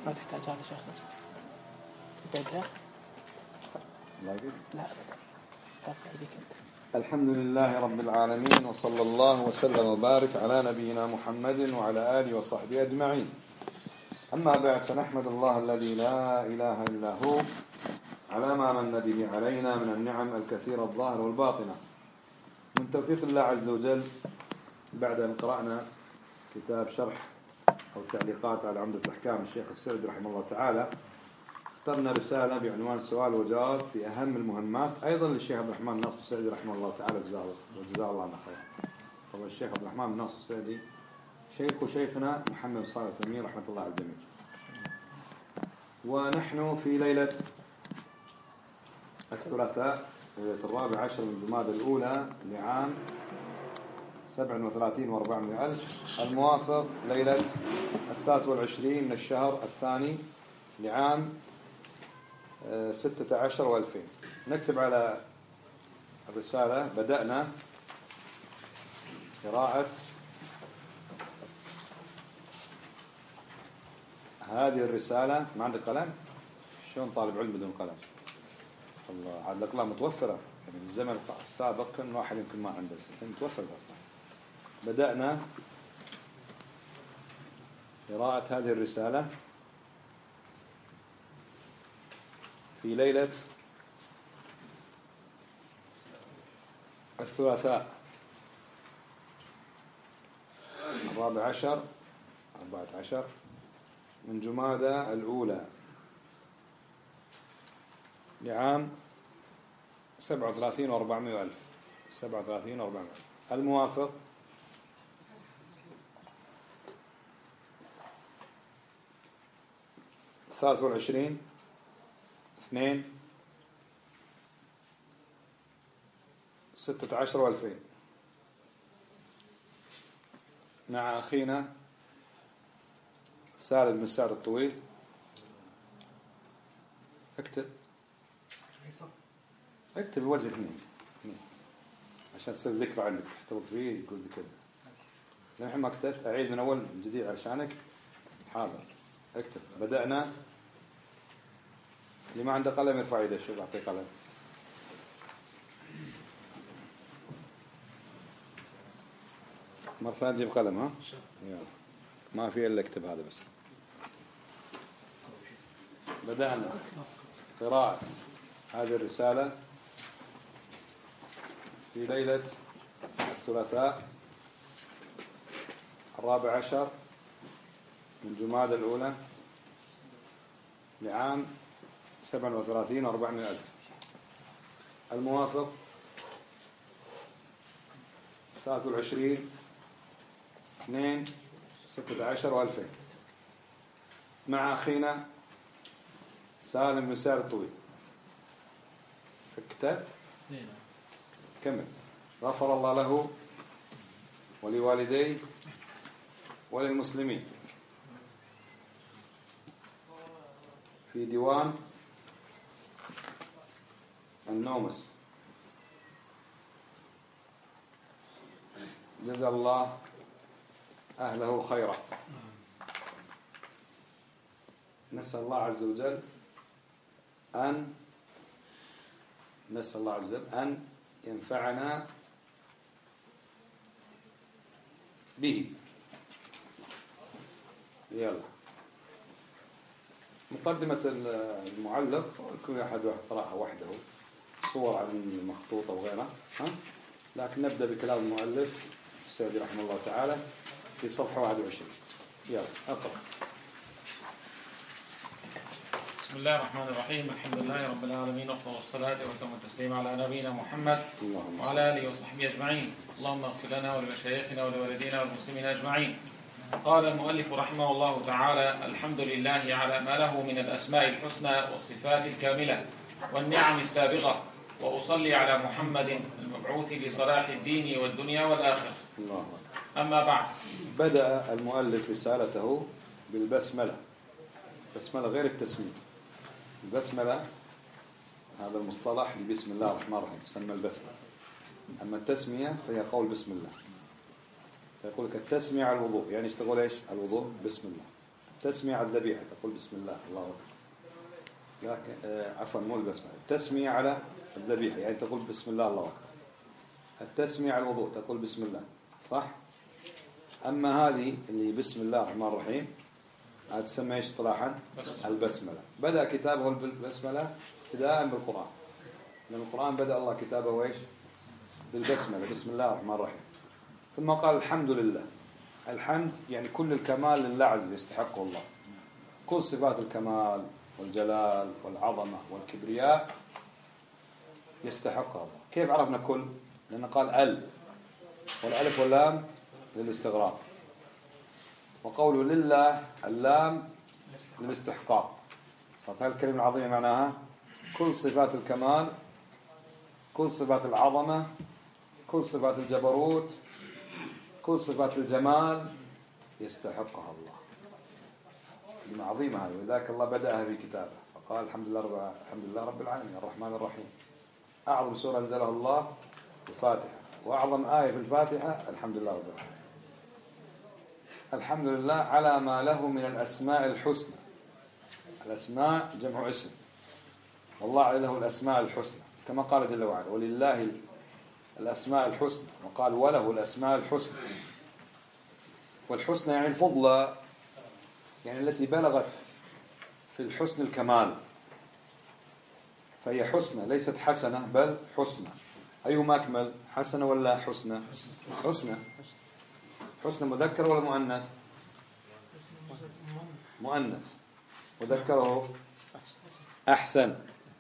ما تحتاج هذا شيخنا. بدأ لا أبدا. ترفع يديك أنت. الحمد لله رب العالمين، وصلى الله وسلم وبارك على نبينا محمد وعلى آله وصحبه أجمعين. أما بعد، فنحمد الله الذي لا إله إلا هو على ما من به علينا من النعم الكثيرة الظاهرة والباطنة. من توفيق الله عز وجل، بعد أن قرأنا كتاب شرح أو تعليقات على عمدة الأحكام الشيخ السعدي رحمه الله تعالى، اخترنا رسالة بعنوان سؤال وجواب في أهم المهمات، أيضا للشيخ عبد الرحمن ناصر السعدي رحمه الله تعالى جزاه الله عنه خير. طبعا الشيخ عبد الرحمن ناصر السعدي شيخ وشيخنا محمد صالح الثمين رحمة الله على الجميع. ونحن في ليلة الثلاثاء، ليلة 14 من جمادى الأولى لعام 37 و400 ألف، الموافق ليلة 23 من الشهر الثاني لعام 16 و2000. نكتب على الرسالة: بدأنا قراءة هذه الرسالة. ما عندك قلم؟ شلون طالب علم بدون قلم؟ الله، عاد الأقلام متوفرة، يعني بالزمن السابق كان واحد يمكن ما عنده، بس متوفر الأقلام. بدأنا قراءة هذه الرسالة في ليلة الثلاثاء 14 من جمادى الأولى لعام 37 و400 ألف، 37 و400 ألف، الموافق 23 2 16 و2000، مع أخينا سالم بن سعد الطويل. اكتب بوجه اثنين عشان تصير ذكرى عندك تحتفظ فيه، يقول لي كذا. لما ما كتبت أعيد من أول جديد عشانك. حاضر، اكتب. بدأنا. اللي ما عنده قلم يرفع يده، شوف أعطيه قلم. مرة ثانية جيب قلم. ها يلا. ما في إلا اكتب هذا بس. بدأنا قراءة هذه الرسالة في ليلة الثلاثاء 14 من جمادى الأولى لعام 37 و400 ألف، الموافق 23 2 16 و2000، مع أخينا سالم بن سعد الطويل. كتاب كمل. غفر الله له ولوالديه وللمسلمين، في ديوان النومس. جزا الله أهله خيرا. نسأل الله عز وجل أن ينفعنا به. يلا. مقدمة المعلق كل أحد قرأها وحده، صور عن المخطوطة وغيرها، لكن نبدأ بكلام المؤلف السعدي رحمه الله تعالى في صفحة 21. يلا أقرأ. بسم الله الرحمن الرحيم. الحمد لله رب العالمين، والصلاة والتسليم على نبينا محمد وعلى آله وصحبه أجمعين. اللهم اغفر لنا ولمشايخنا ولوالدينا والمسلمين أجمعين. قال المؤلف رحمه الله تعالى: الحمد لله على ما له من الأسماء الحسنى والصفات الكاملة والنعم السابغة، وأصلي على محمد المبعوث لصلاح الدين والدنيا والآخرة. أما بعد. بدأ المؤلف رسالته بالبسملة. البسملة غير التسمية. البسملة هذا المصطلح لبسم الله الرحمن الرحيم تسمى البسملة. أما التسمية فهي قول بسم الله. فيقول لك التسمية على الوضوء، يعني اشتغل ايش؟ على الوضوء بسم الله. التسمية على الذبيحة تقول بسم الله الله أكبر. لكن عفوا مو البسملة، التسمية على الذبيحة يعني تقول بسم الله الله أكبر. التسمية على الوضوء تقول بسم الله، صح؟ أما هذه اللي بسم الله الرحمن الرحيم هذا تسمى ايش اصطلاحا؟ البسملة. بدأ كتابه بالبسملة ابتداء بالقرآن، لأن القرآن بدأ الله كتابه ايش؟ بالبسملة، بسم الله الرحمن الرحيم. ثم قال الحمد لله. الحمد يعني كل الكمال لله عز وجل يستحقه الله، كل صفات الكمال والجلال والعظمة والكبرياء يستحقها الله. كيف عرفنا كل؟ لأنه قال والألف واللام للاستغراق، وقوله لله اللام للاستحقاق. صارت هذه الكلمة العظيمة معناها كل صفات الكمال، كل صفات العظمة، كل صفات الجبروت، كل صفات الجمال يستحقها الله. كلمة عظيمة هذه، ولذلك الله بدأها في كتابه فقال الحمد لله رب العالمين الرحمن الرحيم. أعظم سورة أنزلها الله الفاتحة، وأعظم آية في الفاتحة الحمد لله رب العالمين. الحمد لله على ما له من الأسماء الحسنى. الأسماء جمع اسم، والله له الأسماء الحسنى كما قال جل وعلا ولله الأسماء الحسنى، وقال وله الأسماء الحسنى. والحسنى يعني الفضلى، يعني التي بلغت في الحسن الكمال، فهي حسنى ليست حسنة بل حسنى. أيهما أكمل، حسنة ولا حسنى؟ حسنى. حسنى مذكر ولا مؤنث؟ مؤنث. مذكره أحسن،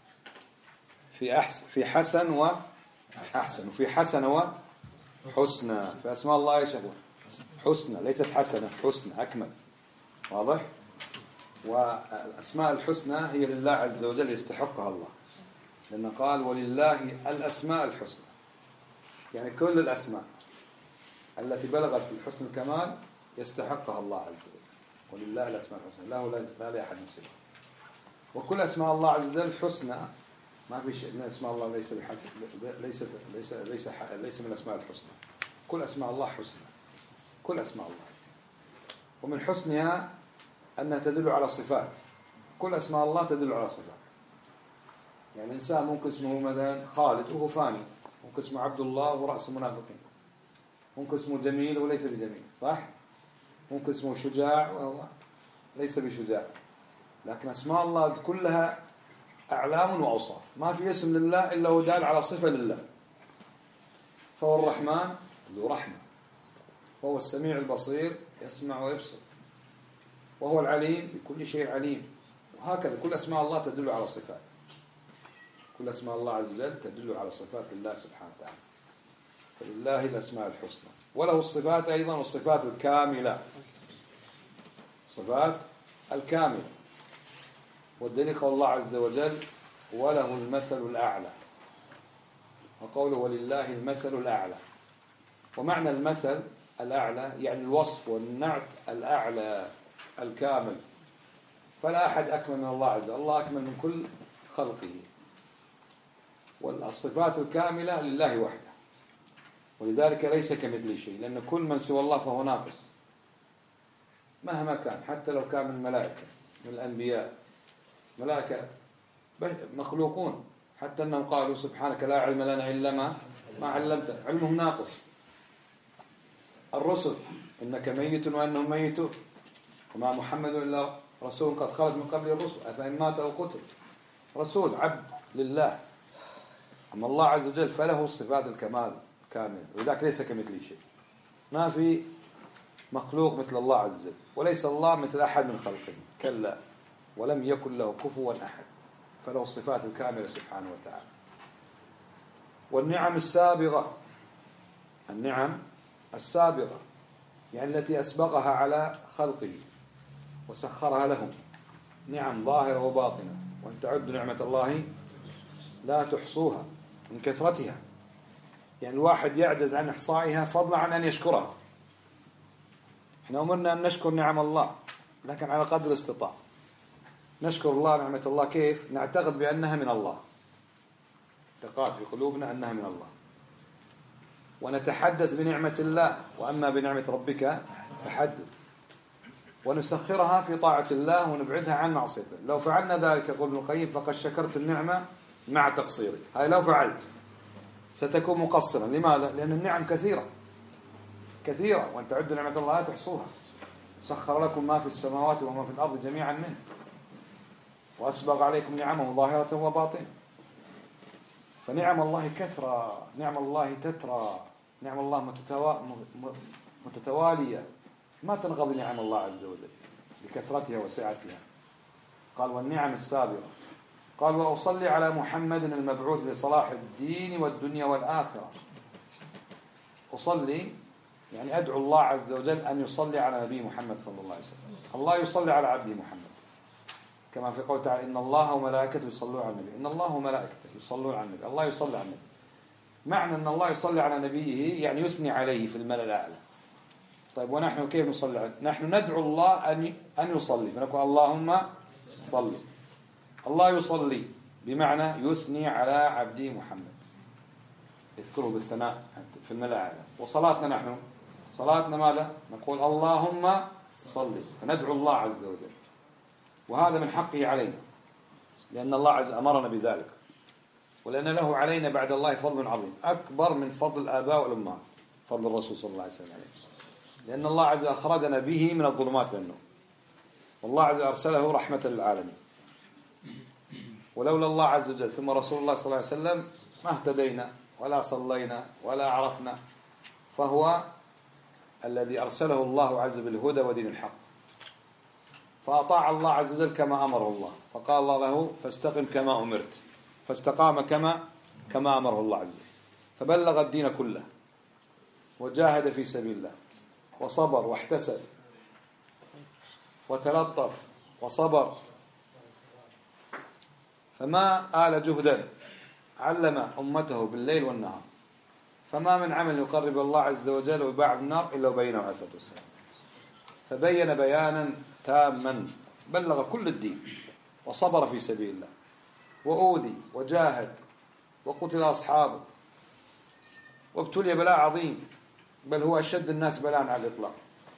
في حسن وأحسن، وفي حسن وحسنى. في أسماء الله يا شيخ حسنى ليست حسنة، حسنى أكمل. واضح؟ والأسماء الحسنى هي لله عز وجل يستحقها الله، لأنه قال ولله الأسماء الحسنى، يعني كل الأسماء التي بلغت في الحسن الكمال يستحقها الله عز وجل. ولله الأسماء الحسنى لا لأحد مثله. وكل أسماء الله عز وجل حسنى، ما في شيء من أسماء الله ليس بحسن، ليس من الأسماء الحسنى. كل أسماء الله حسنى، كل أسماء الله. ومن حسنها أنها تدل على صفات. كل أسماء الله تدل على صفات. يعني إنسان ممكن اسمه مثلا خالد وهو فاني، ممكن اسمه عبد الله وهو رأس المنافقين، ممكن اسمه جميل وليس بجميل، صح؟ ممكن اسمه شجاع وهو ليس بشجاع. لكن أسماء الله كلها أعلام وأوصاف، ما في اسم لله إلا هو دال على صفة لله. فهو الرحمن ذو رحمة، وهو السميع البصير يسمع ويبصر، وهو العليم بكل شيء عليم. وهكذا كل أسماء الله تدل على صفات. كل أسماء الله عز وجل تدل على صفات الله سبحانه وتعالى. فلله الأسماء الحسنى، وله الصفات أيضا، والصفات الكاملة، صفات الكاملة. والدليل قول الله عز وجل وله المثل الأعلى، وقوله ولله المثل الأعلى. ومعنى المثل الأعلى يعني الوصف والنعت الأعلى الكامل. فلا أحد أكمل من الله عز وجل، الله أكمل من كل خلقه. والصفات الكاملة لله وحده، ولذلك ليس كمثله شيء، لأن كل من سوى الله فهو ناقص مهما كان، حتى لو كان من الملائكة من الأنبياء. ملائكة مخلوقون، حتى أنهم قالوا سبحانك لا علم لنا إلا ما علمت، علمهم ناقص. الرسل إنك ميت وأنهم ميتون، وما محمد إلا رسول قد خلت من قبل الرسل أفإن مات أو قتل. رسول عبد لله. أما الله عز وجل فله صفات الكمال كامل، ولذلك ليس كمثله شيء. ما في مخلوق مثل الله عز وجل، وليس الله مثل أحد من خلقه، كلا ولم يكن له كفوا أحد. فله الصفات الكاملة سبحانه وتعالى. والنعم السابغة، النعم السابغة يعني التي أسبغها على خلقه وسخرها لهم، نعم ظاهرة وباطنة. وأن تعدوا نعمة الله لا تحصوها من كثرتها. يعني الواحد يعجز عن إحصائها فضلا عن أن يشكرها. احنا أمرنا أن نشكر نعم الله، لكن على قدر الاستطاعة. نشكر الله نعمة الله كيف؟ نعتقد بأنها من الله، اعتقاد في قلوبنا أنها من الله، ونتحدث بنعمة الله. وأما بنعمة ربك فحدث. ونسخرها في طاعة الله ونبعدها عن معصيته. لو فعلنا ذلك يقول ابن القيم فقد شكرت النعمة مع تقصيري. هاي لو فعلت ستكون مقصرا. لماذا؟ لأن النعم كثيرة وأن تعدوا نعمة الله لا تحصوها. سخر لكم ما في السماوات وما في الأرض جميعا منه وأسبغ عليكم نعمه ظاهرة وباطنة. فنعم الله كثرة، نعم الله تترى، نعم الله متتوالية، ما تنقضي نعم الله عز وجل بكثرتها وسعتها. قال والنعم السابقة. قال وأصلي على محمد المبعوث لصلاح الدين والدنيا والآخرة. أصلي يعني أدعو الله عز وجل أن يصلي على نبي محمد صلى الله عليه وسلم. الله يصلي على عبده محمد كما في قوله تعالى إن الله وملائكته يصلون على النبي. إن الله وملائكته يصلون على النبي. الله يصلي على النبي. معنى أن الله يصلي على نبيه يعني يثني عليه في الملأ الأعلى. طيب ونحن كيف نصلي عليه؟ نحن ندعو الله أن يصلي فنقول اللهم صل. الله يصلي بمعنى يثني على عبده محمد، يذكره بالثناء في الملأ الأعلى. وصلاتنا نحن صلاتنا ماذا؟ نقول اللهم صل، فندعو الله عز وجل، وهذا من حقه علينا لأن الله عز أمرنا بذلك، ولأن له علينا بعد الله فضل عظيم أكبر من فضل الآباء والأمهات، فضل الرسول صلى الله عليه وسلم، لأن الله عز أخرجنا به من الظلمات للنور، والله عز أرسله رحمة للعالمين. ولولا الله عز وجل ثم رسول الله صلى الله عليه وسلم ما اهتدينا ولا صلينا ولا عرفنا. فهو الذي أرسله الله عز بالهدى ودين الحق، فأطاع الله عز وجل كما أمره الله، فقال الله له فاستقم كما أمرت، فاستقام كما أمره الله عز وجل، فبلغ الدين كله وجاهد في سبيل الله وصبر واحتسب وتلطف وصبر، فما آل جهدا، علم أمته بالليل والنهار، فما من عمل يقرب الله عز وجل ويباعد النار إلا وبينه عليه الصلاة والسلام، فبين بيانا تاما بلغ كل الدين وصبر في سبيل الله وأوذي وجاهد وقتل أصحابه وابتلي بلاء عظيم، بل هو أشد الناس بلاء على الإطلاق،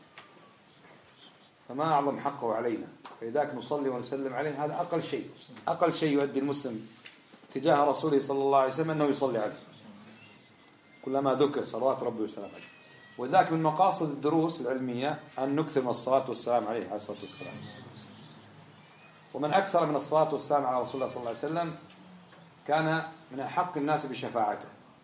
فما أعظم حقه علينا، فإذاك نصلي ونسلم عليه. هذا أقل شيء يؤدي المسلم تجاه رسوله صلى الله عليه وسلم أنه يصلي عليه كلما ذكر صلوات ربي وسلام عليه. وذاك من مقاصد الدروس العلمية أن نكثر من الصلاة والسلام عليه الصلاة والسلام. ومن أكثر من الصلاة والسلام على رسول الله صلى الله عليه وسلم كان من أحق الناس بشفاعته،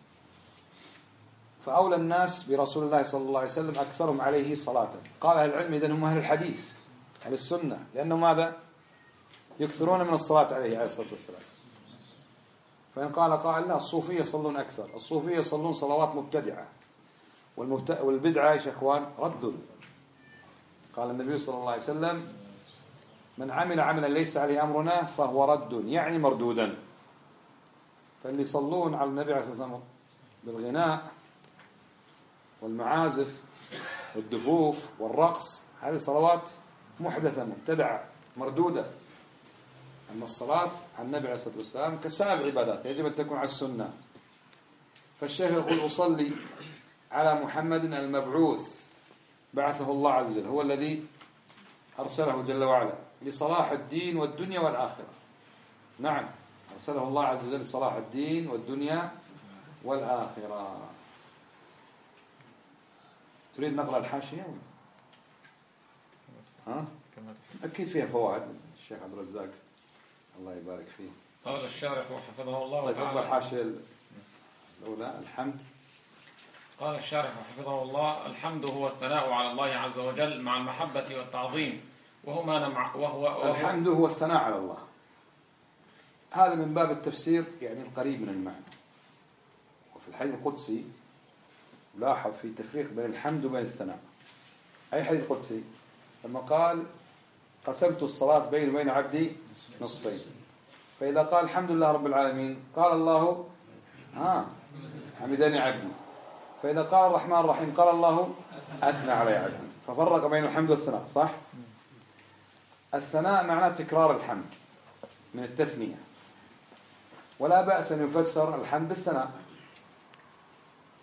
فأولى الناس برسول الله صلى الله عليه وسلم أكثرهم عليه صلاة. قال أهل العلم إذن هم أهل الحديث أهل السنة، لأنه ماذا؟ يكثرون من الصلاة عليه عليه الصلاة والسلام. فإن قال قائل لا، الصوفية يصلون أكثر، الصوفية يصلون صلوات مبتدعة، والبدعة يا إخوان رد. قال النبي صلى الله عليه وسلم من عمل عملا ليس عليه أمرنا فهو رد، يعني مردودا. فاللي يصلون على النبي عليه الصلاة والسلام بالغناء والمعازف والدفوف والرقص، هذه صلوات محدثة مبتدعة مردودة. أما الصلاة على النبي عليه الصلاة والسلام كسائر العبادات يجب أن تكون على السنة. فالشيخ يقول أصلي على محمد المبعوث، بعثه الله عز وجل، هو الذي أرسله جل وعلا لصلاح الدين والدنيا والآخرة. نعم، أرسله الله عز وجل لصلاح الدين والدنيا والآخرة. تريد نقرأ الحاشية؟ ها؟ أكيد فيها فوائد. الشيخ عبد الرزاق الله يبارك فيه. قال الشارح وحفظه الله تعالى. الحاشية الأولى الحمد. قال الشارح وحفظه الله الحمد هو الثناء على الله عز وجل مع المحبة والتعظيم، وهو الحمد هو الثناء على الله. هذا من باب التفسير يعني القريب من المعنى. وفي الحديث القدسي لاحظ في تفريق بين الحمد وبين الثناء. أي حديث قدسي؟ لما قال قسمت الصلاة بيني وبين عبدي نصفين، فإذا قال الحمد لله رب العالمين قال الله حمدني عبدي، فإذا قال الرحمن الرحيم قال الله أثنى علي عبدي، ففرق بين الحمد والثناء. صح؟ الثناء معناه تكرار الحمد من التثنية، ولا بأس أن يفسر الحمد بالثناء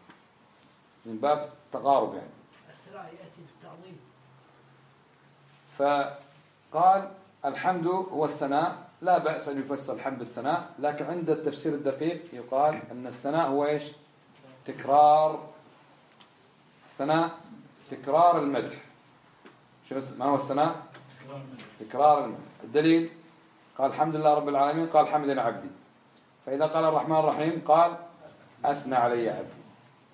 من باب تقارب، يعني الثناء يأتي بالتعظيم. فقال الحمد هو الثناء، لا بأس أن يفسر الحمد بالثناء، لكن عند التفسير الدقيق يقال أن الثناء هو إيش؟ تكرار الثناء، تكرار المدح. ما هو الثناء؟ تكرار المدح. الدليل قال الحمد لله رب العالمين، قال حمدنا عبدي. فإذا قال الرحمن الرحيم قال أثنى علي عبدي.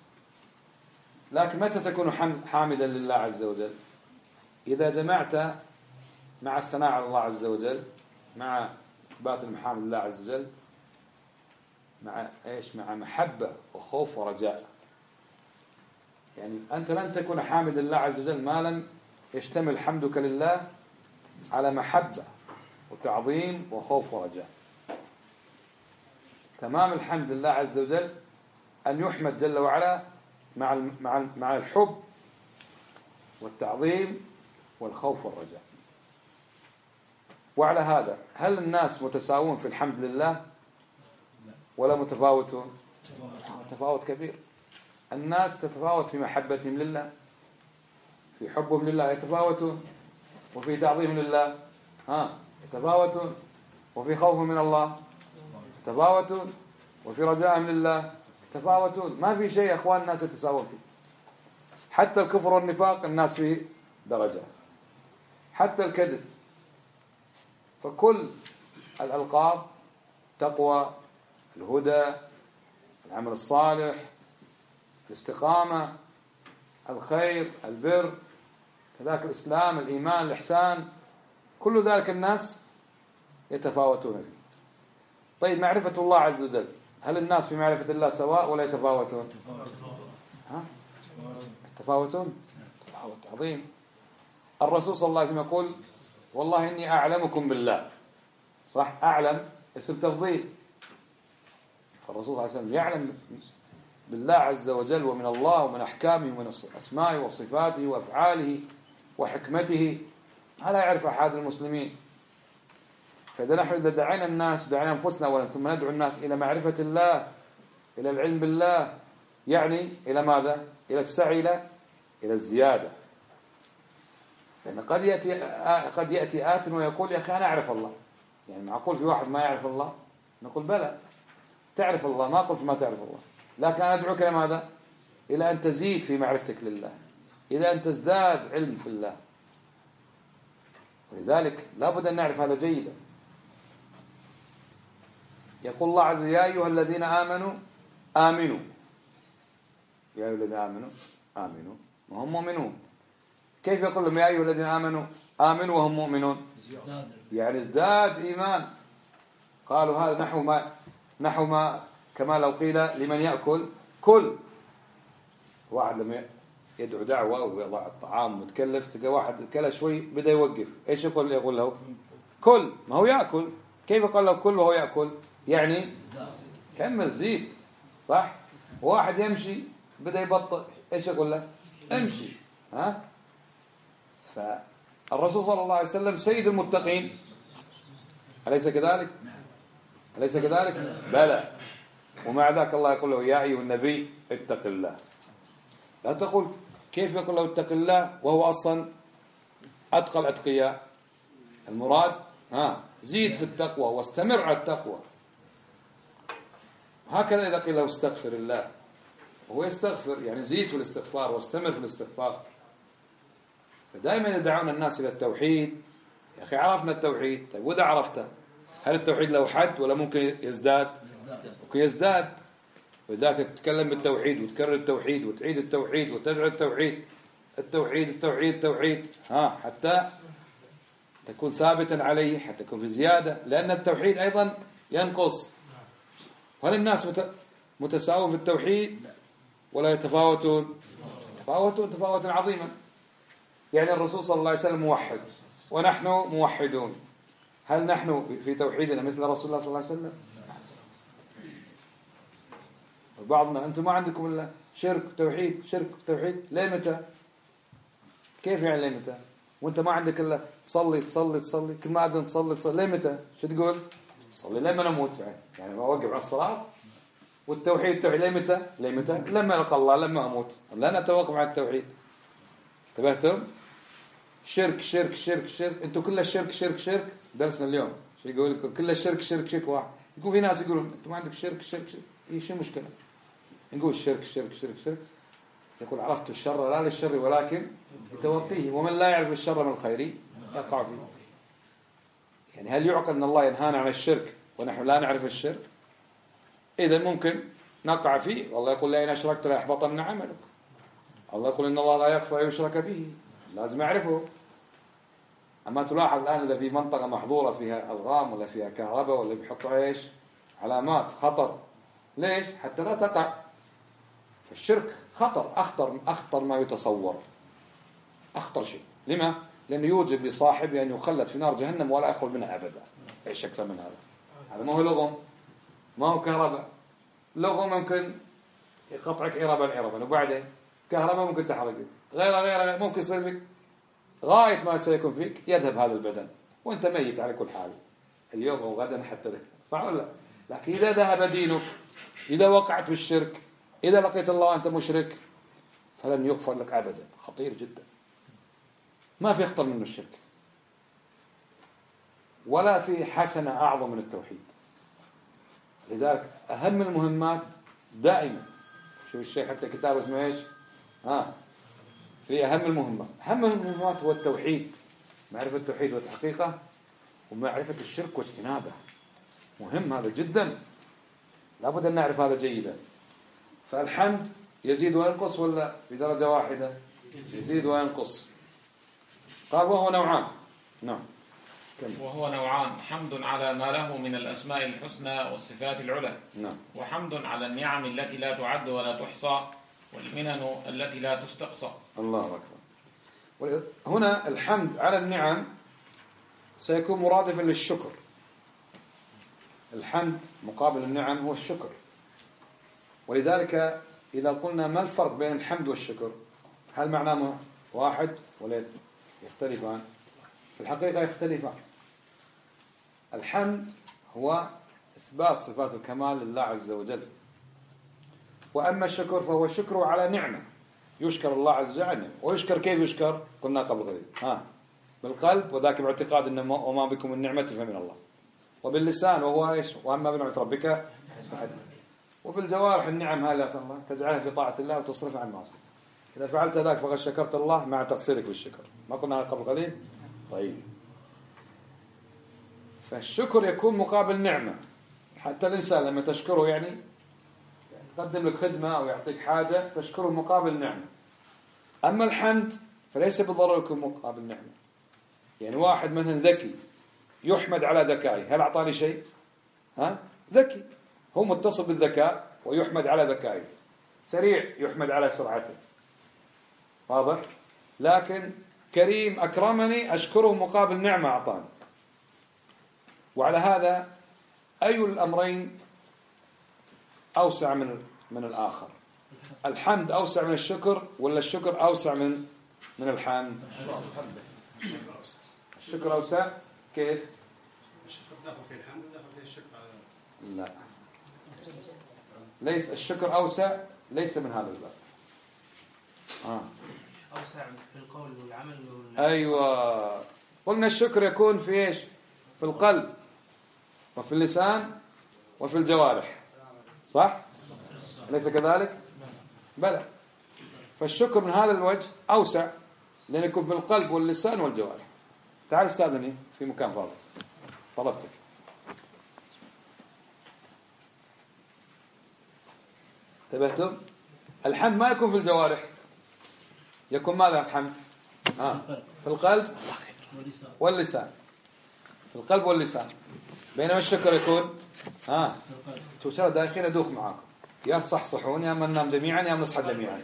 لكن متى تكون حامدا لله عز وجل؟ إذا جمعت مع الثناء على الله عز وجل مع إثبات المحامد لله عز وجل مع إيش؟ مع محبة وخوف ورجاء. يعني أنت لن تكون حامدا لله عز وجل ما لم يشتمل حمدك لله على محبة وتعظيم وخوف ورجاء. تمام الحمد لله عز وجل أن يحمد جل وعلا مع الحب والتعظيم والخوف والرجاء. وعلى هذا هل الناس متساوون في الحمد لله ولا متفاوتون؟ تفاوت كبير. الناس تتفاوت في محبتهم لله، في حبهم لله يتفاوتون، وفي تعظيم لله يتفاوتون، وفي خوفهم من الله يتفاوتون، وفي رجائهم لله يتفاوتون. ما في شيء أخوان الناس يتساوون فيه. حتى الكفر والنفاق الناس فيه درجات، حتى الكذب. فكل الألقاب تقوى، الهدى، العمل الصالح، الاستقامة، الخير، البر، كذلك الإسلام، الإيمان، الإحسان، كل ذلك الناس يتفاوتون فيه. طيب معرفة الله عز وجل، هل الناس في معرفة الله سواء ولا يتفاوتون؟ يتفاوتون تفاوت عظيم. الرسول صلى الله عليه وسلم يقول والله إني أعلمكم بالله. صح، أعلم اسم تفضيل. فالرسول صلى الله عليه وسلم يعلم بالله عز وجل ومن الله ومن أحكامه ومن أسمائه وصفاته وأفعاله وحكمته. هلا يعرف أحد المسلمين. فإذا نحن إذا دعينا الناس، دعينا أنفسنا أولا ثم ندعو الناس إلى معرفة الله، إلى العلم بالله، يعني إلى ماذا؟ إلى السعي إلى الزيادة. لأن قد يأتي آت ويقول يا أخي أنا أعرف الله. يعني معقول في واحد ما يعرف الله؟ نقول بلى، تعرف الله، ما قلت ما تعرف الله، لكن أنا أدعوك إلى ماذا؟ إلى أن تزيد في معرفتك لله، إلى أن تزداد علم في الله. ولذلك لا بد أن نعرف هذا جيدا. يقول الله عز وجل يا أيها الذين آمنوا آمنوا. يا أيها الذين آمنوا آمنوا وهم مؤمنون. كيف يقول لهم يا أيها الذين آمنوا آمنوا وهم مؤمنون؟ يعني ازداد إيمان. قالوا هذا نحو ما كما لو قيل لمن يأكل كل. واحد لما يدعو دعوة ويضع الطعام متكلف، تلقى واحد كلا شوي بدأ يوقف، ايش يقول له؟ كل. ما هو يأكل. كيف يقول له كل وهو يأكل؟ يعني كمل زيد. صح. واحد يمشي بدأ يبطئ، ايش يقول له؟ امشي. فالرسول صلى الله عليه وسلم سيد المتقين، أليس كذلك؟ أليس كذلك؟ بلى. ومع ذاك الله يقول له يا أيها النبي اتق الله. لا تقول كيف يقول له اتق الله وهو أصلا أتقى الأتقياء. المراد زيد في التقوى واستمر على التقوى. هكذا إذا قيل له استغفر الله وهو يستغفر، يعني زيد في الاستغفار واستمر في الاستغفار. فدائما يدعون الناس إلى التوحيد. يا أخي عرفنا التوحيد، طيب وإذا عرفته هل التوحيد له حد ولا ممكن يزداد؟ ممكن يزداد. وذاك تتكلم بالتوحيد وتكرر التوحيد وتعيد التوحيد وتدعو التوحيد، التوحيد التوحيد التوحيد، حتى تكون ثابتا عليه، حتى تكون في زيادة. لأن التوحيد أيضا ينقص. هل الناس متساوون في التوحيد ولا يتفاوتون؟ تفاوتا عظيما. يعني الرسول صلى الله عليه وسلم موحد ونحن موحدون. هل نحن في توحيدنا مثل رسول الله صلى الله عليه وسلم؟ بعضنا أنتم ما عندكم إلا شرك توحيد شرك توحيد. ليه متى؟ كيف يعني ليه متى؟ وأنت ما عندك إلا تصلي تصلي تصلي، كل ما أذن تصلي تصلي. ليه متى؟ شو تقول؟ صلي لما نموت. يعني ما أوقف على الصلاة. والتوحيد التوحيد ليه متى؟ ليه متى؟ لما ألقى الله، لما أموت، لا نتوقف عن التوحيد. انتبهتم؟ شرك شرك شرك شرك، انتم كل الشرك شرك شرك. درسنا اليوم شو يقول لكم؟ كل الشرك شرك شرك واحد. يكون في ناس يقولون انتم عندك شرك شرك شرك، ايش المشكله؟ نقول شرك شرك شرك شرك. يقول عرفت الشر لا للشر ولكن لتوقيه، ومن لا يعرف الشر من الخير يقع فيه. يعني هل يعقل ان الله ينهانا عن الشرك ونحن لا نعرف الشرك؟ اذا ممكن نقع فيه. والله يقول لئن اشركت ليحبطن عملك. الله يقول ان الله لا يغفر ان يشرك به، لازم اعرفه. اما تلاحظ الان اذا في منطقه محظوره فيها الغام ولا فيها كهرباء ولا بيحطوا ايش علامات خطر، ليش؟ حتى لا تقع. فالشرك خطر، اخطر ما يتصور، اخطر شيء. لما؟ لانه يوجب لصاحبه ان يخلد في نار جهنم ولا يخرج منها ابدا. ايش اكثر من هذا؟ هذا ما هو لغم، ما هو كهرباء. لغم ممكن يقطعك عربا وبعدين كهرباء ممكن تحرقك، غير ممكن يصير فيك غاية ما سيكون فيك يذهب هذا البدن وانت ميت على كل حال اليوم او غدا حتى ذلك، صح ولا لا؟ لكن اذا ذهب دينك، اذا وقعت في الشرك، اذا لقيت الله وانت مشرك، فلن يغفر لك ابدا. خطير جدا، ما في اخطر منه الشرك، ولا في حسنة اعظم من التوحيد. لذلك اهم المهمات دائما، شوف الشيخ حتى كتاب اسمه ايش؟ في أهم المهمات. أهم المهمات هو التوحيد، معرفة التوحيد وتحقيقه، ومعرفة الشرك واجتنابه. مهم هذا جدا، لابد أن نعرف هذا جيدا. فالحمد يزيد وينقص ولا بدرجة واحدة؟ يزيد وينقص. قال وهو نوعان. نعم. وهو نوعان: حمد على ما له من الأسماء الحسنى والصفات العلى، نعم. وحمد على النعم التي لا تعد ولا تحصى، والمنن التي لا تستقصى. الله أكبر. هنا الحمد على النعم سيكون مرادفا للشكر. الحمد مقابل النعم هو الشكر. ولذلك إذا قلنا ما الفرق بين الحمد والشكر، هل معناه واحد ولا يختلفان؟ في الحقيقة يختلفان. الحمد هو إثبات صفات الكمال لله عز وجل، وأما الشكر فهو الشكر على نعمة، يشكر الله عز وجل. ويشكر كيف يشكر؟ قلنا قبل قليل بالقلب، وذاك باعتقاد أن وما بكم من نعمة فمن الله، وباللسان وهو إيش؟ وأما بنعمة ربك فحدث، وبالجوارح النعم هذا الله تجعلها في طاعة الله وتصرفها عن معصيته. إذا فعلت ذلك فقد شكرت الله مع تقصيرك بالشكر. ما قلنا قبل قليل؟ طيب، فالشكر يكون مقابل نعمة. حتى الإنسان لما تشكره يعني يقدم لك خدمة أو يعطيك حاجة تشكره مقابل نعمة. أما الحمد فليس بالضرورة يكون مقابل نعمة. يعني واحد مثلا ذكي يحمد على ذكائه، هل أعطاني شيء؟ ذكي، هو متصل بالذكاء ويحمد على ذكائه. سريع يحمد على سرعته، واضح؟ لكن كريم أكرمني أشكره مقابل نعمة أعطاني. وعلى هذا أي الأمرين أوسع من الآخر؟ الحمد أوسع من الشكر ولا الشكر أوسع من الحمد؟ الشكر أوسع. كيف؟ الشكر داخل في الحمد وداخل في الشكر. لا، ليس الشكر أوسع، ليس من هذا الباب. أوسع في القول والعمل أيوة، قلنا الشكر يكون في إيش؟ في القلب وفي اللسان وفي الجوارح، صح؟ ليس كذلك؟ بلى. فالشكر من هذا الوجه أوسع، لأن يكون في القلب واللسان والجوارح. تعال استاذني في مكان فاضي، طلبتك. انتبهتم؟ الحمد ما يكون في الجوارح، يكون ماذا الحمد؟ في القلب واللسان. في القلب واللسان. بينما الشكر يكون شو ترى داخلين ادوخ معاكم، يا تصحصحون يا ننام جميعا يا نصحى جميعا.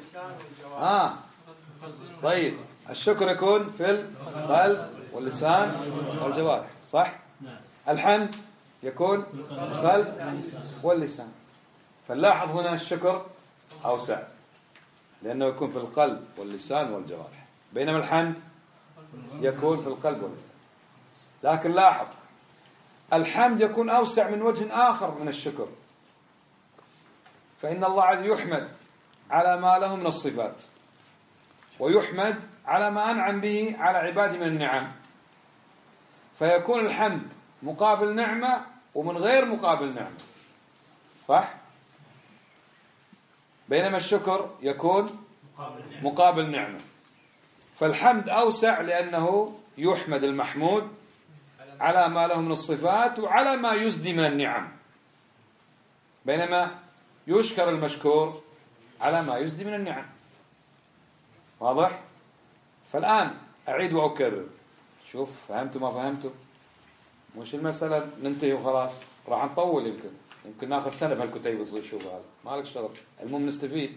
طيب، الشكر يكون في القلب واللسان والجوارح، صح؟ الحمد يكون في القلب واللسان. فنلاحظ هنا الشكر أوسع لأنه يكون في القلب واللسان والجوارح، بينما الحمد يكون في القلب واللسان. لكن لاحظ الحمد يكون أوسع من وجه آخر من الشكر، فإن الله عز وجل يحمد على ما له من الصفات، ويحمد على ما أنعم به على عباده من النعم، فيكون الحمد مقابل نعمة ومن غير مقابل نعمة، صح؟ بينما الشكر يكون مقابل نعمة. فالحمد أوسع لأنه يحمد المحمود على ما له من الصفات وعلى ما يسدي من النعم، بينما يشكر المشكور على ما يسدي من النعم. واضح؟ فالآن أعيد وأكرر، شوف فهمتوا ما فهمتوا؟ مش المسألة ننتهي وخلاص، راح نطول، يمكن ناخذ سنة بهالكتيب الصغير. شوف هذا ما لك شرف، المهم نستفيد.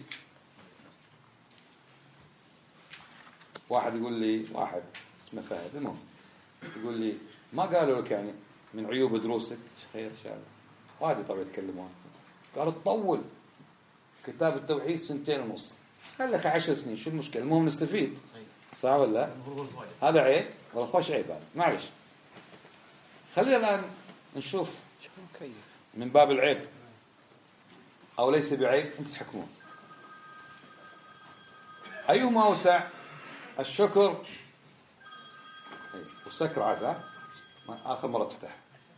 واحد يقول لي، واحد اسمه فهد، المهم يقول لي ما قالوا لك يعني من عيوب دروسك؟ خير ان شاء الله، واجد طبعا يتكلمون، قالوا تطول كتاب التوحيد 2.5 سنين، خلي لك 10 سنين، شو المشكلة؟ المهم نستفيد، صح ولا لا؟ هذا عيب والله، خوش عيب هذا، معلش. خلينا الآن نشوف من باب العيب أو ليس بعيب، أنت تحكمون أيهما أوسع، الشكر والسكر عاد آخر مرة تفتح،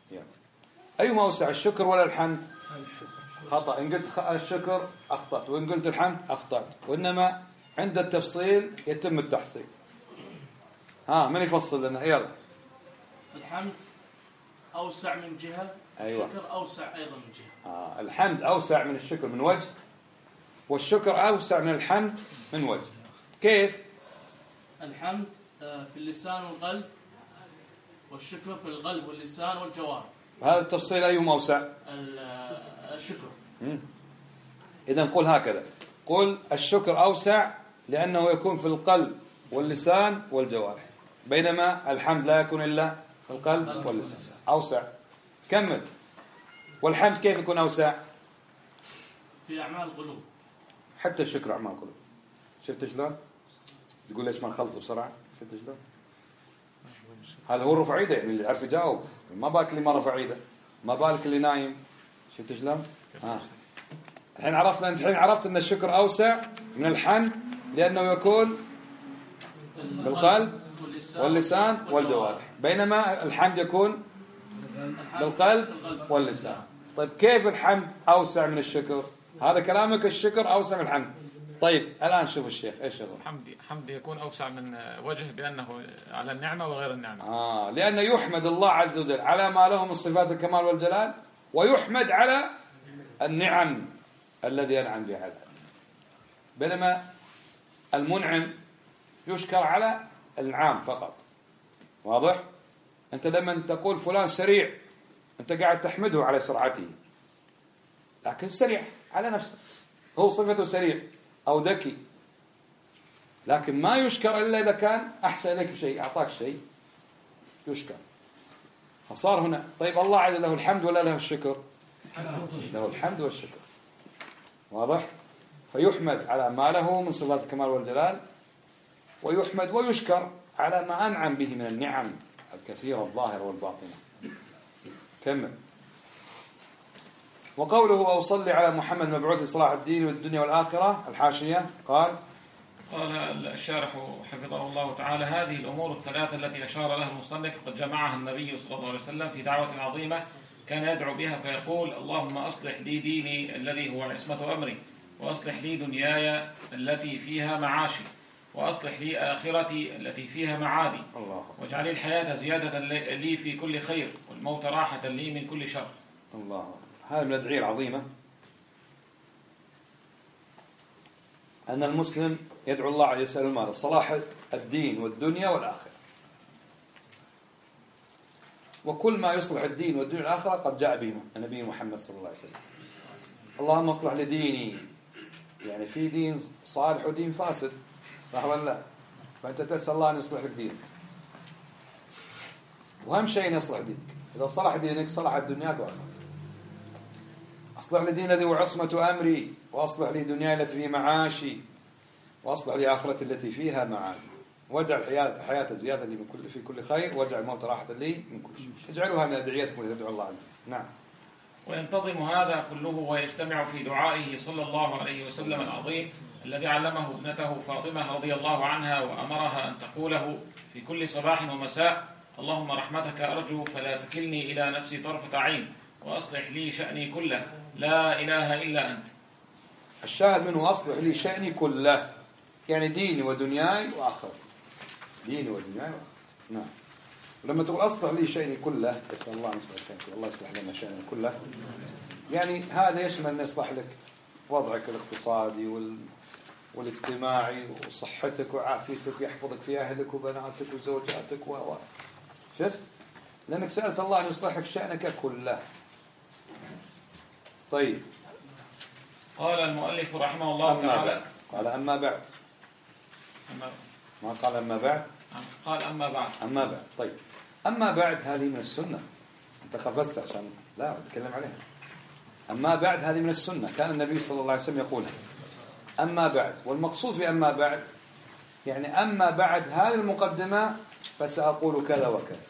أيهما أوسع، الشكر ولا الحمد؟ خطأ، إن قلت الشكر أخطأت، وإن قلت الحمد أخطأت، وإنما عند التفصيل يتم التحصيل. من يفصل لنا؟ يلا. الحمد أوسع من جهة، أيوة. الشكر أوسع أيضا من جهة. الحمد أوسع من الشكر من وجه، والشكر أوسع من الحمد من وجه. كيف؟ الحمد في اللسان والقلب، والشكر في القلب واللسان والجوارح. هذا التفصيل أيهما أوسع؟ الشكر. إذن قل هكذا، قل الشكر أوسع لأنه يكون في القلب واللسان والجوارح، بينما الحمد لا يكون إلا في القلب واللسان. أوسع. كمل. والحمد كيف يكون أوسع؟ في أعمال القلوب. حتى الشكر أعمال القلوب. شفت شلون؟ تقول ليش ما نخلص بسرعة؟ شفت شلون؟ هذا هو الرفع ايده، يعني اللي يعرف يجاوب، ما بالك اللي ما رفع ايده، ما بالك اللي نايم. شفت شلون؟ الحين عرفنا، انت الحين عرفت ان الشكر اوسع من الحمد لانه يكون بالقلب واللسان والجوارح، بينما الحمد يكون بالقلب واللسان. طيب كيف الحمد اوسع من الشكر؟ هذا كلامك، الشكر اوسع من الحمد. طيب الان شوف الشيخ ايش يقول. الحمد يكون اوسع من وجه بانه على النعمه وغير النعمه. لانه يحمد الله عز وجل على ما له من صفات الكمال والجلال، ويحمد على النعم الذي أنعم بها على العباد، بينما المنعم يشكر على العام فقط. واضح؟ أنت لما تقول فلان سريع أنت قاعد تحمده على سرعته، لكن سريع على نفسه، هو صفته سريع أو ذكي، لكن ما يشكر إلا إذا كان أحسن إليك بشيء، أعطاك شيء يشكر. فصار هنا طيب الله عز له الحمد ولا له الشكر؟ له الحمد والشكر. واضح؟ فيحمد على ما له من صفات الكمال والجلال، ويحمد ويشكر على ما أنعم به من النعم الكثيرة الظاهرة والباطنة. كمل. وقوله وأصلي على محمد مبعوث لصلاح الدين والدنيا والآخرة، الحاشية قال الشارح حفظه الله تعالى: هذه الأمور الثلاثة التي أشار لها المصنف قد جمعها النبي صلى الله عليه وسلم في دعوة عظيمة كان يدعو بها فيقول: اللهم أصلح لي ديني الذي هو عصمة أمري، وأصلح لي دنياي التي فيها معاشي، وأصلح لي آخرتي التي فيها معادي، واجعل لي الحياة زيادة لي في كل خير، والموت راحة لي من كل شر. الله. هذا من الأدعية العظيمة أن المسلم يدعو الله يسأل ماذا؟ صلاح الدين والدنيا والآخرة، وكل ما يصلح الدين والدنيا والآخرة قد جاء به النبي محمد صلى الله عليه وسلم. اللهم اصلح لديني، يعني في دين صالح ودين فاسد، صح ولا لا؟ فأنت تسأل الله أن يصلح لك دينك، وأهم شيء يصلح دينك. إذا صلح دينك صلحت دنياك وآخرتك. أصلح لي دين الذي هو عصمة أمري، وأصلح لي دنياي التي فيها معاشي، وأصلح لي آخرتي التي فيها معادي، واجعل حياة زيادة لي في كل خير، واجعل الموت راحة لي من كل شيء. اجعلوها من أدعيتكم إذا تدعو الله عنه. نعم. وينتظم هذا كله ويجتمع في دعائه صلى الله عليه وسلم العظيم الذي علمه ابنته فاطمة رضي الله عنها وأمرها أن تقوله في كل صباح ومساء: اللهم رحمتك أرجو فلا تكلني إلى نفسي طرفة عين وأصلح لي شأني كله لا إله إلا أنت. الشاهد منه أصلح لي شأني كله، يعني ديني ودنياي وآخرتي، ديني ودنياي وآخرتي. نعم. ولما تقول أصلح لي شأني كله، يسأل الله أن يصلح شأنك، الله يصلح لنا شأننا كله، يعني هذا يشمل أن يصلح لك وضعك الاقتصادي والاجتماعي وصحتك وعافيتك، يحفظك في أهلك وبناتك وزوجاتك شفت؟ لأنك سألت الله أن يصلح لك شأنك كله. طيب، قال المؤلف رحمه الله تعالى. قال أما بعد. ما قال أما بعد؟ قال أما بعد. أما بعد. طيب، أما بعد هذه من السنة. أنت خفزت عشان لا أتكلم عليها. أما بعد هذه من السنة، كان النبي صلى الله عليه وسلم يقولها. أما بعد، والمقصود في أما بعد يعني أما بعد هذه المقدمة فسأقول كذا وكذا.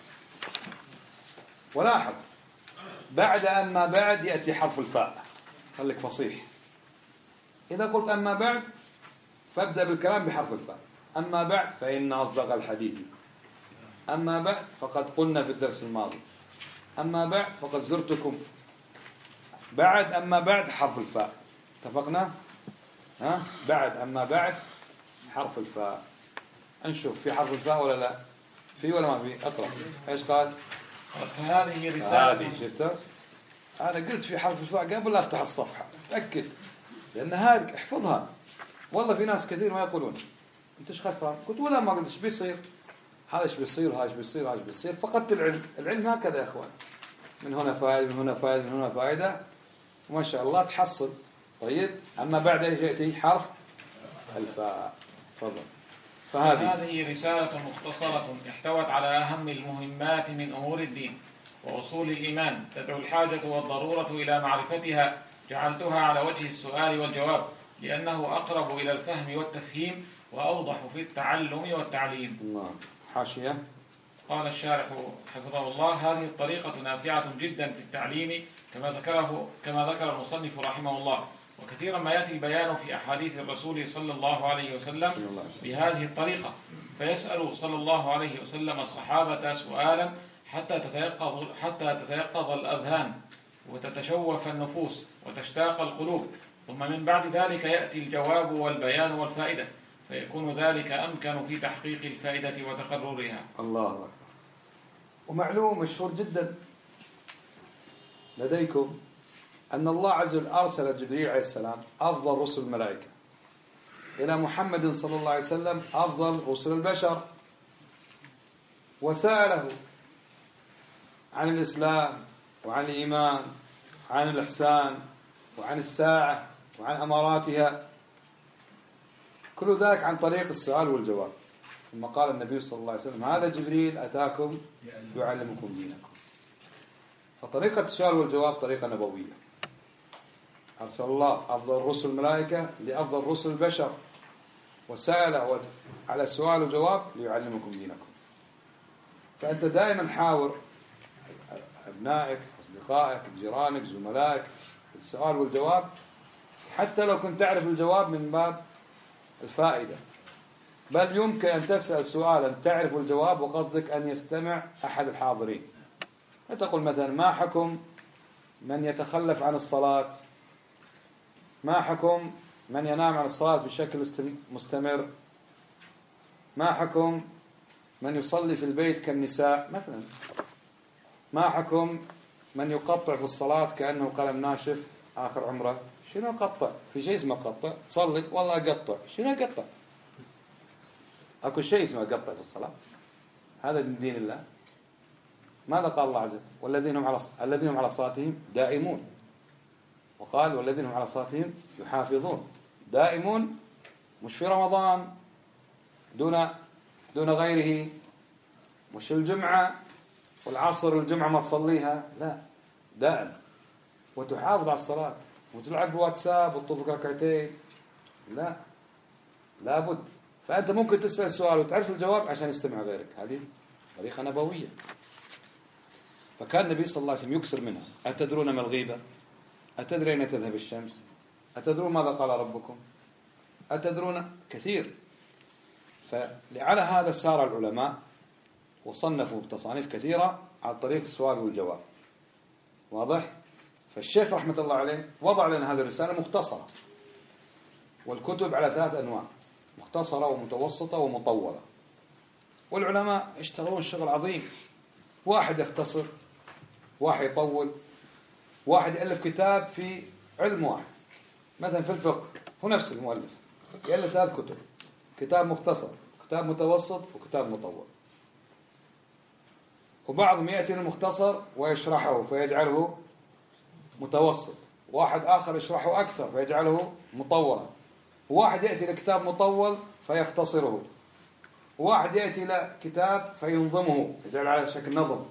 ولاحظ بعد أما بعد يأتي حرف الفاء، خليك فصيح. إذا قلت أما بعد فابدأ بالكلام بحرف الفاء. أما بعد فإن أصدق الحديث، أما بعد فقد قلنا في الدرس الماضي، أما بعد فقد زرتكم. بعد أما بعد حرف الفاء، اتفقنا؟ ها؟ بعد أما بعد حرف الفاء. نشوف في حرف الفاء ولا لا؟ في ولا ما في؟ أقرأ. إيش قال؟ فهذه رسالة. هذه شفتها؟ أنا قلت في حرف الفاء قبل لا أفتح الصفحة، تأكد، لأن هذه احفظها. والله في ناس كثير ما يقولون أنت إيش خسران؟ قلت ولا ما قلت إيش بيصير؟ هذا إيش بيصير؟ هذا إيش بيصير؟ هذا إيش بيصير؟ فقدت العلم. العلم هكذا يا أخوان، من هنا فائدة، من هنا فائدة، من هنا فائدة، وما شاء الله تحصل. طيب، أما بعد أي يأتي حرف الفاء. تفضل. فهذه رسالة مختصرة احتوت على أهم المهمات من أمور الدين وأصول الإيمان، تدعو الحاجة والضرورة إلى معرفتها. جعلتها على وجه السؤال والجواب لأنه أقرب إلى الفهم والتفهيم وأوضح في التعلم والتعليم. الله. حاشية. قال الشارح حفظه الله: هذه الطريقة نافعة جدا في التعليم كما ذكر المصنف رحمه الله. وكثيرا ما يأتي البيان في أحاديث الرسول صلى الله عليه وسلم بهذه الطريقة، فيسأل صلى الله عليه وسلم الصحابة سؤالا حتى تتيقظ الأذهان وتتشوف النفوس وتشتاق القلوب، ثم من بعد ذلك يأتي الجواب والبيان والفائدة، فيكون ذلك أمكن في تحقيق الفائدة وتقررها. الله أكبر. ومعلوم مشهور جدا لديكم أن الله عز وجل أرسل جبريل عليه السلام أفضل رسل الملائكة إلى محمد صلى الله عليه وسلم أفضل رسل البشر، وسأله عن الإسلام وعن الإيمان وعن الإحسان وعن الساعة وعن أماراتها، كل ذلك عن طريق السؤال والجواب. ثم قال النبي صلى الله عليه وسلم: هذا جبريل أتاكم يعلمكم دينكم. فطريقة السؤال والجواب طريقة نبوية. أرسل الله أفضل رسل الملائكة لأفضل رسل البشر، وسأل على السؤال والجواب ليعلمكم دينكم. فأنت دائما حاور أبنائك، أصدقائك، جيرانك، زملائك السؤال والجواب، حتى لو كنت تعرف الجواب من باب الفائدة. بل يمكن أن تسأل سؤالا تعرف الجواب وقصدك أن يستمع أحد الحاضرين. فتقول مثلا: ما حكم من يتخلف عن الصلاة؟ ما حكم من ينام عن الصلاة بشكل مستمر؟ ما حكم من يصلي في البيت كالنساء مثلا؟ ما حكم من يقطع في الصلاة كأنه قلم ناشف آخر عمره؟ شنو قطع؟ في شيء اسمه قطع؟ تصلي والله أقطع. شنو أقطع؟ أكو شيء اسمه أقطع في الصلاة؟ هذا من دين الله؟ ماذا قال الله عز وجل؟ الذين هم على صلاتهم دائمون. وقال: والذين هم على صلاتهم يحافظون. دائمون مش في رمضان دون غيره، مش الجمعة والعصر الجمعة ما تصليها، لا، دائم. وتحافظ على الصلاة وتلعب بواتساب وتطوفك ركعتين، لا، لابد. فأنت ممكن تسأل السؤال وتعرف الجواب عشان يستمع غيرك. هذه طريقة نبوية. فكان النبي صلى الله عليه وسلم يكثر منها. أتدرون ما الغيبة؟ أتدرون أين تذهب الشمس؟ أتدرون ماذا قال ربكم؟ أتدرون كثير. فلعلى هذا سار العلماء وصنفوا تصانيف كثيرة على طريق السؤال والجواب. واضح؟ فالشيخ رحمة الله عليه وضع لنا هذه الرسالة مختصرة، والكتب على 3 أنواع: مختصرة ومتوسطة ومطولة. والعلماء يشتغلون شغل عظيم، واحد يختصر، واحد يطول، واحد يألف كتاب في علم واحد. مثلا في الفقه هو نفس المؤلف يألف 3 كتب: كتاب مختصر، كتاب متوسط، وكتاب مطول. وبعضهم يأتي المختصر ويشرحه فيجعله متوسط، واحد آخر يشرحه أكثر فيجعله مطولا، وواحد يأتي لكتاب مطول فيختصره، وواحد يأتي لكتاب فينظمه يجعل على شكل نظم.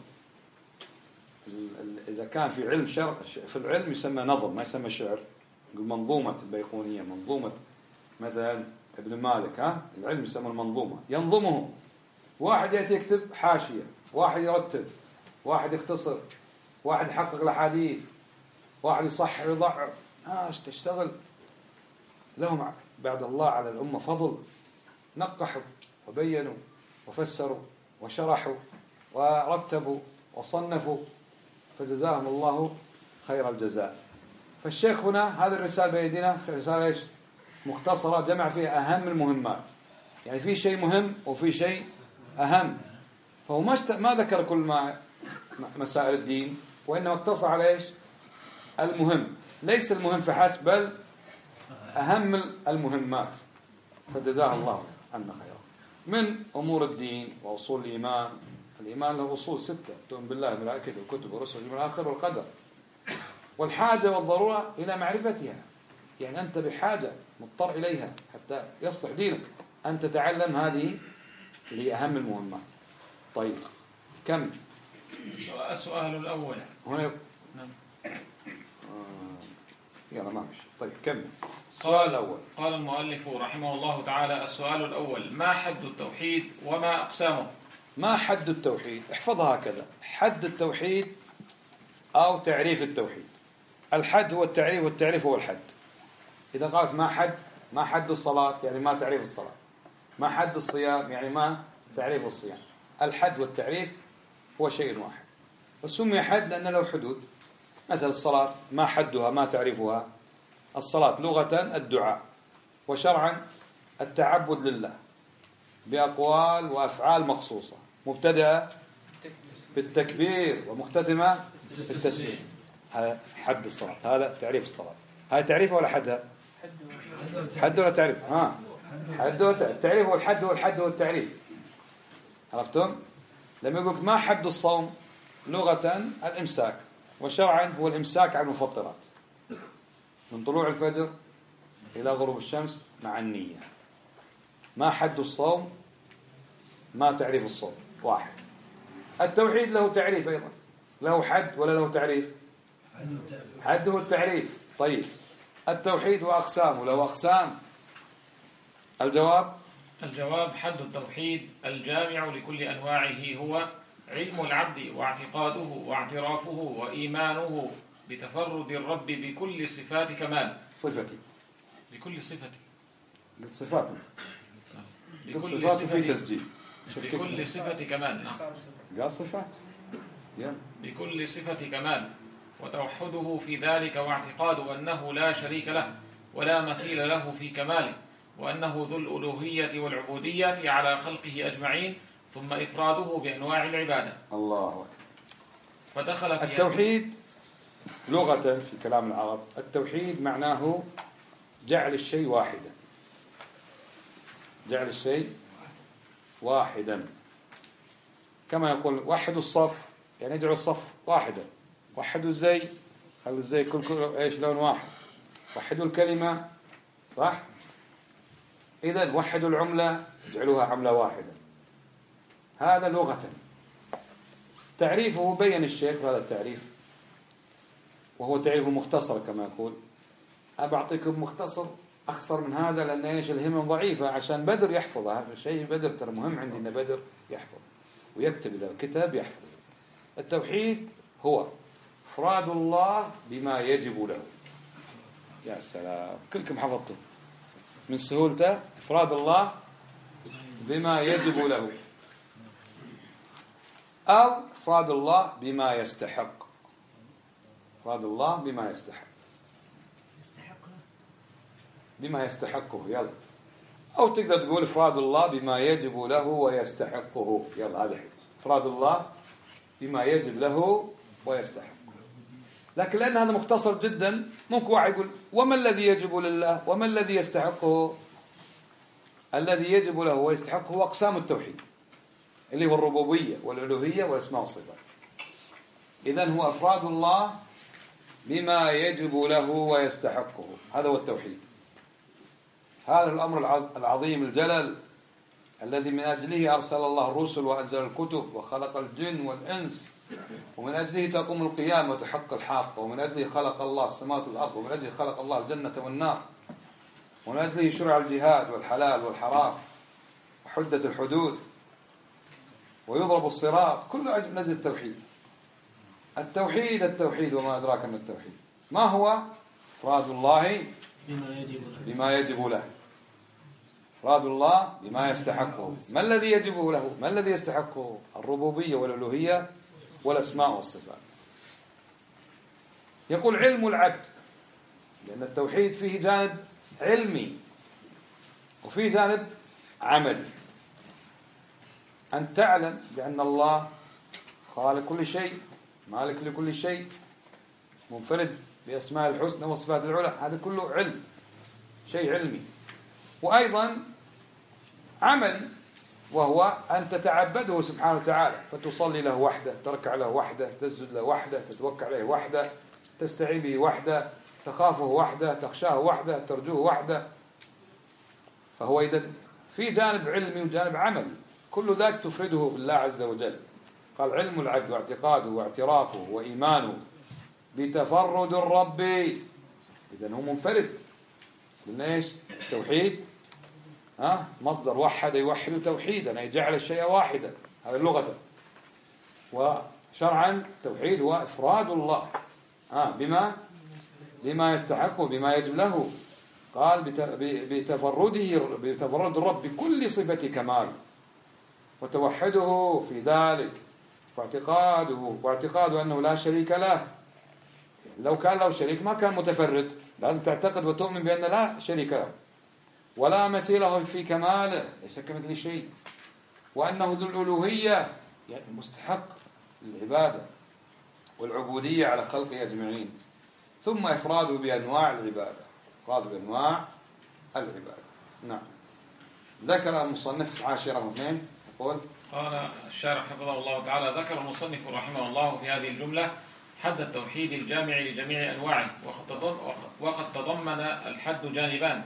إذا كان في علم شرع، في العلم يسمى نظم ما يسمى شعر. يقول منظومة البيقونية، منظومة مثلا ابن مالك، العلم يسمى المنظومة، ينظمه. واحد يأتي يكتب حاشية، واحد يرتب، واحد يختصر، واحد يحقق الأحاديث، واحد يصحح ويضعف. تشتغل. لهم بعد الله على الأمة فضل، نقحوا وبينوا وفسروا وشرحوا ورتبوا وصنفوا، فجزاهم الله خير الجزاء. فالشيخ هنا هذه الرسالة بيدنا رسالة إيش؟ مختصرة، جمع فيها أهم المهمات. يعني في شيء مهم وفي شيء أهم. فهو ما ذكر كل مسائل الدين، وإنما اقتصر على إيش؟ المهم. ليس المهم فحسب، بل أهم المهمات. فجزاه الله عنا خيرا. من أمور الدين وأصول الإيمان. الإيمان له أصول 6: تؤمن بالله وملائكته وكتبه ورسله واليوم الآخر والقدر. والحاجة والضرورة إلى معرفتها، يعني أنت بحاجة مضطر إليها حتى يصلح دينك أن تتعلم هذه اللي هي أهم المهمات. طيب كم؟ السؤال الأول هنا نعم. يلا ما فيش. طيب كم؟ السؤال الأول. قال المؤلف رحمه الله تعالى: السؤال الأول: ما حد التوحيد وما أقسامه؟ ما حد التوحيد؟ احفظها هكذا: حد التوحيد أو تعريف التوحيد. الحد هو التعريف، والتعريف هو الحد. إذا قالت ما حد الصلاة، يعني ما تعريف الصلاة. ما حد الصيام، يعني ما تعريف الصيام. الحد والتعريف هو شيء واحد، وسمي حد لأن له حدود. مثل الصلاة ما حدها ما تعريفها؟ الصلاة لغة الدعاء، وشرعا التعبد لله بأقوال وأفعال مخصوصة، مبتدأة بالتكبير ومختتمة بالتسليم. هذا حد الصلاة، هذا تعريف الصلاة. هذا تعريف ولا حدها؟ حد ولا تعريف؟ حد التعريف هو الحد، والحد هو التعريف. عرفتم؟ لما يقولك ما حد الصوم، لغة الإمساك، وشرعا هو الإمساك عن المفطرات من طلوع الفجر إلى غروب الشمس مع النية. ما حد الصوم، ما تعريف الصوم؟ واحد. التوحيد له تعريف أيضا، له حد ولا له تعريف؟ حده التعريف. طيب التوحيد وأقسامه له أقسام. الجواب: حد التوحيد الجامع لكل أنواعه هو علم العبد واعتقاده واعترافه وإيمانه بتفرد الرب بكل صفات كمال. صفتي بكل صفة، قلت صفات، بكل صفات في تسجيل، بكل صفة كمال. قال صفات بكل صفة كمال، وتوحده في ذلك واعتقاده أنه لا شريك له ولا مثيل له في كماله، وأنه ذو الألوهية والعبودية على خلقه أجمعين، ثم إفراده بأنواع العبادة. الله أكبر. فدخل في التوحيد لغة في كلام العرب، التوحيد معناه جعل الشيء واحدا، جعل الشيء واحدا. كما يقول وحدوا الصف، يعني اجعلوا الصف واحدا. وحدوا الزي، خلوا الزي كل ايش لون واحد. وحدوا الكلمة، صح؟ إذن وحدوا العملة، اجعلوها عملة واحدة. هذا لغة. تعريفه بين الشيخ هذا التعريف، وهو تعريف مختصر كما يقول. أبعطيكم مختصر أخصر من هذا، لأن إيش الهمم ضعيفة، عشان بدر يحفظ هذا الشيء. بدر ترى مهم عندنا، بدر يحفظ ويكتب، إذا كتاب يحفظ. التوحيد هو إفراد الله بما يجب له. يا سلام، كلكم حفظتم من سهولته. إفراد الله بما يجب له، أو إفراد الله بما يستحق. إفراد الله بما يستحق، بما يستحقه. يلا، أو تقدر تقول إفراد الله بما يجب له ويستحقه. يلا، هذا إفراد الله بما يجب له ويستحقه. لكن لأن هذا مختصر جدا، ممكن واحد يقول وما الذي يجب لله وما الذي يستحقه؟ الذي يجب له ويستحقه هو أقسام التوحيد، اللي هو الربوبية والألوهية والأسماء والصفات. إذن هو إفراد الله بما يجب له ويستحقه، هذا هو التوحيد. هذا الأمر العظيم الجلل الذي من أجله أرسل الله الرسل وأنزل الكتب وخلق الجن والإنس، ومن أجله تقوم القيامة وتحقق الحق، ومن أجله خلق الله السماوات والأرض، ومن أجله خلق الله الجنة والنار، ومن أجله شرع الجهاد والحلال والحرام وحدة الحدود ويضرب الصراط، كله من أجل التوحيد. التوحيد وما أدراك من التوحيد. ما هو؟ إفراد الله بما يجب له، إفراد الله بما يستحقه. ما الذي يجب له؟ ما الذي يستحقه؟ الربوبية والألوهية والأسماء والصفات. يقول علم العبد، لأن التوحيد فيه جانب علمي وفيه جانب عملي. أن تعلم بأن الله خالق كل شيء، مالك لكل شيء، منفرد بأسماء الحسنى وصفات العلى، هذا كله علم، شيء علمي. وأيضا عملي، وهو أن تتعبده سبحانه وتعالى، فتصلي له وحده، تركع له وحده، تسجد له وحده، تتوكل عليه وحده، تستعين به وحده، تخافه وحده، تخشاه وحده، ترجوه وحده. فهو إذن في جانب علمي وجانب عملي، كل ذلك تفرده بالله عز وجل. قال علم العبد واعتقاده واعترافه وإيمانه بتفرد الرب. إذن هو منفرد. قلنا إيش؟ توحيد مصدر وحد يوحد توحيدا، أي جعل الشيء واحدا، هذا اللغة. وشرعا توحيد هو إفراد الله بما يستحقه، بما يجب له. قال بتفرد الرب بكل صفة كمال، وتوحده في ذلك، واعتقاده أنه لا شريك له. لو كان له شريك ما كان متفرد، لازم تعتقد وتؤمن بأن لا شريك له ولا مثيله في كماله، ليس كمثل شيء، وأنه ذو الألوهية، يعني مستحق للعبادة والعبودية على خلقه أجمعين. ثم إفراده بأنواع العبادة، إفراده بأنواع العبادة. نعم. ذكر المصنف عاشرة اثنين، يقول قال الشارح حفظه الله تعالى: ذكر المصنف رحمه الله في هذه الجملة حد التوحيد الجامع لجميع أنواعه، وقد تضمن الحد جانبان،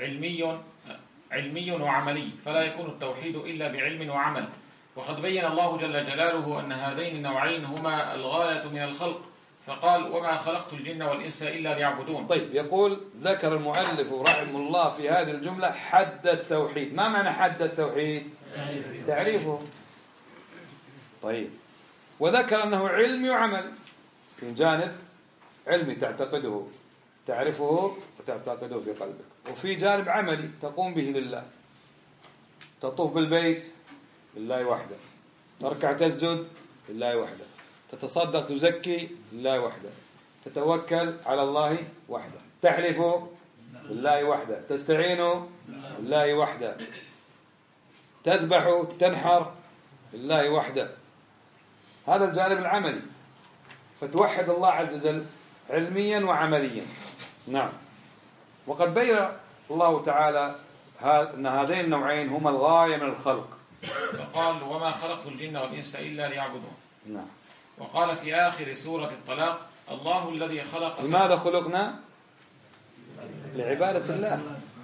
علمي وعملي، فلا يكون التوحيد إلا بعلم وعمل. وقد بين الله جل جلاله أن هذين النوعين هما الغاية من الخلق، فقال: وما خلقت الجن والإنس إلا ليعبدون. طيب، يقول ذكر المؤلف رحمه الله في هذه الجملة حد التوحيد. ما معنى حد التوحيد؟ تعريفه. طيب، وذكر أنه علمي وعمل، في جانب علمي تعتقده تعرفه وتعتقده في قلبك، وفي جانب عملي تقوم به لله. تطوف بالبيت لله وحده، تركع تسجد لله وحده، تتصدق تزكي لله وحده، تتوكل على الله وحده، تحلف لله وحده، تستعين لله وحده، تذبح تنحر لله وحده. هذا الجانب العملي، فتوحد الله عز وجل علميا وعمليا. نعم. وقد بين الله تعالى أن هذين النوعين هما الغاية من الخلق، فقال: وما خلقت الجن والإنس إلا ليعبدون. نعم. وقال في آخر سورة الطلاق: الله الذي خلق. لماذا خلقنا؟ لعبادة الله.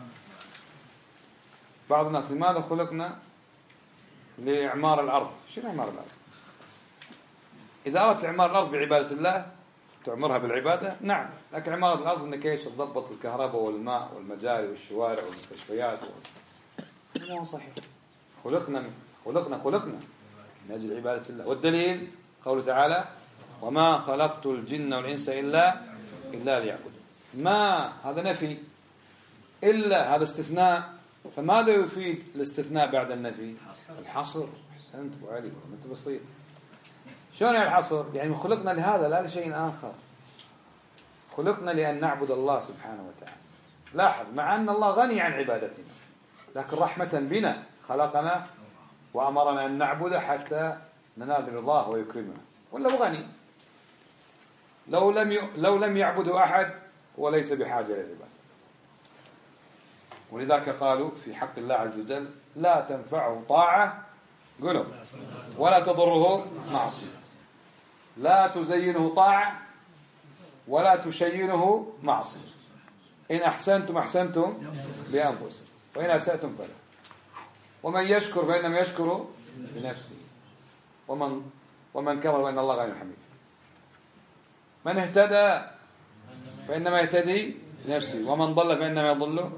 بعض الناس: لماذا خلقنا؟ لإعمار الأرض. شنو إعمار الأرض؟ إذا أردت إعمار الأرض بعبادة الله تعمرها بالعبادة، نعم، لكن إعمار الأرض إنك إيش تضبط الكهرباء والماء والمجاري والشوارع والمستشفيات مو صحيح. خلقنا من أجل عبادة الله. والدليل قوله تعالى: وما خلقت الجن والإنس إلا ليعبدون. ما هذا نفي، إلا هذا استثناء. فماذا يفيد الاستثناء بعد النفي؟ الحصر. أحسنت أبو علي، أنت بسيط. شلون يعني الحصر؟ يعني خلقنا لهذا لا لشيء آخر. خلقنا لأن نعبد الله سبحانه وتعالى. لاحظ، مع أن الله غني عن عبادتنا، لكن رحمة بنا خلقنا وأمرنا أن نعبد حتى ننال رضاه ويكرمنا. ولا هو غني؟ لو لم يعبده أحد وليس بحاجة للعبادة. ولذلك قالوا في حق الله عز وجل: لا تنفعه طاعة قلوا ولا تضره معصية. لا تزينه طاعة ولا تشينه معصية. إن أحسنتم أحسنتم لأنفسكم وإن أسأتم فلا. ومن يشكر فإنما يشكر لنفسه ومن كفر فإن الله غني حميد. من اهتدى فإنما يهتدي لنفسه ومن ضل فإنما يضل.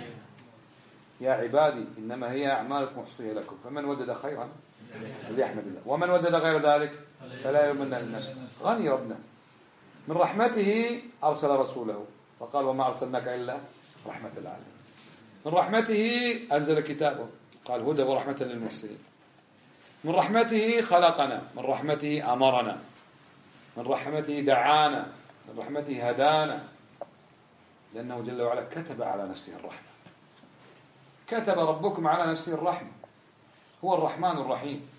يا عبادي إنما هي أعمالكم أحصيها لكم فمن وجد خيرا فليحمد الله ومن وجد غير ذلك فلا يلومن لنفسه. غني ربنا، من رحمته أرسل رسوله فقال: وما أرسلناك إلا رحمة العالمين. من رحمته أنزل كتابه قال: هدى ورحمة للمحسنين. من رحمته خلقنا، من رحمته أمرنا، من رحمته دعانا، من رحمته هدانا، لأنه جل وعلا كتب على نفسه الرحمة. كتب ربكم على نفسه الرحمة، هو الرحمن الرحيم.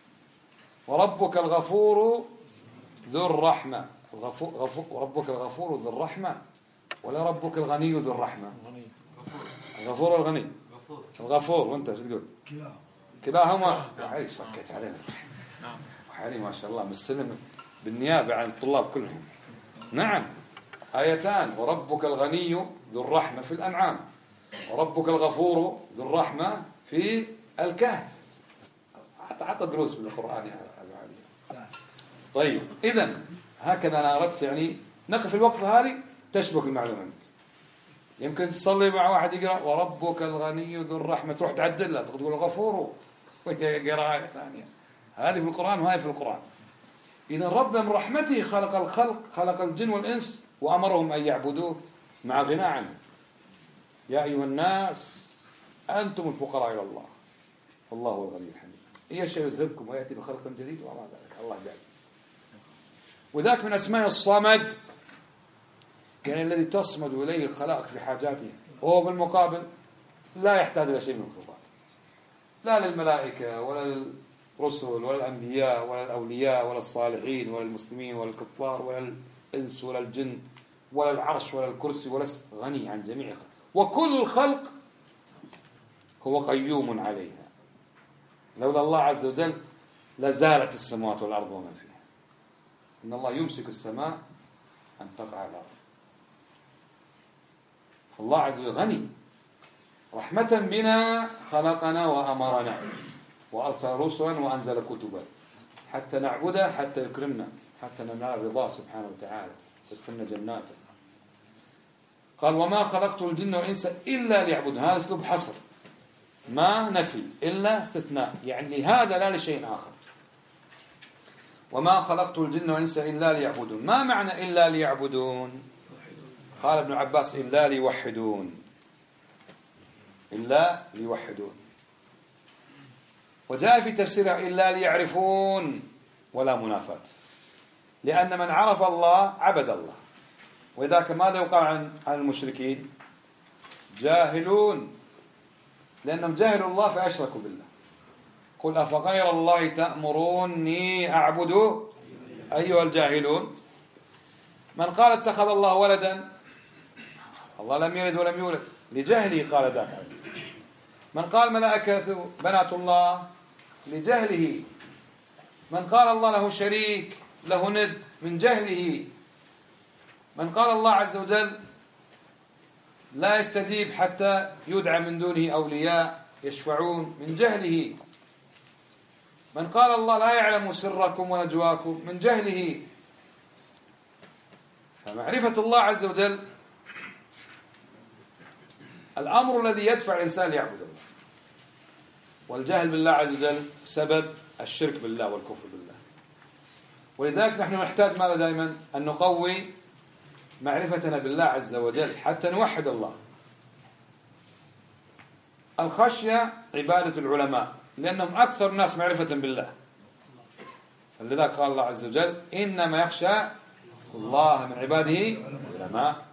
وربك الغفور ذو الرحمة. ربك الغفور ذو الرحمة ولا ربك الغني ذو الرحمة؟ الغفور الغني. الغفور. وانت شو تقول؟ كلاهما. علي سكت علينا وحالي ما شاء الله مستلم بالنيابة عن الطلاب كلهم. نعم، آيتان: وربك الغني ذو الرحمة في الأنعام، وربك الغفور ذو الرحمة في الكهف. حتى دروس بالقرآن يا أبو علي. طيب، إذن هكذا أنا أردت يعني نقف الوقفة هذه تشبك المعلومة. يمكن تصلي مع واحد يقرأ وربك الغني ذو الرحمة تروح تعدلها تقول الغفور وهي قراءة ثانية. هذه في القرآن وهذه في القرآن. إذن ربنا من رحمته خلق الخلق، خلق الجن والإنس وأمرهم أن يعبدوه مع غنى عنه. يا أيها الناس أنتم الفقراء إلى الله والله هو الغني الحميد. إيه شيء يذهبكم ويأتي بخلق جديد وما ذلك الله جاهز. وذاك من أسماء الصمد، يعني الذي تصمد إليه الخلائق في حاجاته، وهو بالمقابل لا يحتاج إلى شيء من الخلقات، لا للملائكة ولا للرسل ولا الأنبياء ولا الأولياء ولا الصالحين ولا المسلمين ولا الكفار ولا الإنس ولا الجن ولا العرش ولا الكرسي ولا غني عن جميع الخلق. وكل الخلق هو قيوم عليها. لولا الله عز وجل لزالت السماوات والأرض وما فيها. إن الله يمسك السماء أن تقع على الأرض. فالله عز وجل غني، رحمة بنا خلقنا وأمرنا وأرسل رسلا وأنزل كتبا حتى نعبده حتى يكرمنا حتى ننال رضاه سبحانه وتعالى يدخلنا جناته. قال: وما خلقت الجن والإنس إلا ليعبدون. هذا أسلوب حصر، ما نفي، إلا استثناء، يعني لهذا لا لشيء آخر. وما خلقت الجن والإنس إلا ليعبدون. ما معنى إلا ليعبدون؟ قال ابن عباس: إلا ليوحدون. إلا ليوحدون. وجاء في تفسيرها إلا ليعرفون، ولا منافاة، لأن من عرف الله عبد الله. وذاك ماذا يقال عن المشركين؟ جاهلون، لأنهم جاهلوا الله فأشركوا بالله. قل أفغير الله تأمروني أعبد أيها الجاهلون. من قال اتخذ الله ولدا، الله لم يلد ولم يولد، لجهله قال ذاك. من قال ملائكة بنات الله، لجهله. من قال الله له شريك له ند، من جهله. من قال الله عز وجل لا يستجيب حتى يدعى من دونه أولياء يشفعون، من جهله. من قال الله لا يعلم سركم ونجواكم، من جهله. فمعرفة الله عز وجل الأمر الذي يدفع الإنسان ليعبد الله، والجهل بالله عز وجل سبب الشرك بالله والكفر بالله. ولذلك نحن نحتاج ماذا دائما؟ أن نقوي معرفتنا بالله عز وجل حتى نوحد الله. الخشية عبادة العلماء لأنهم أكثر الناس معرفة بالله، فلذلك قال الله عز وجل إنما يخشى الله من عباده العلماء.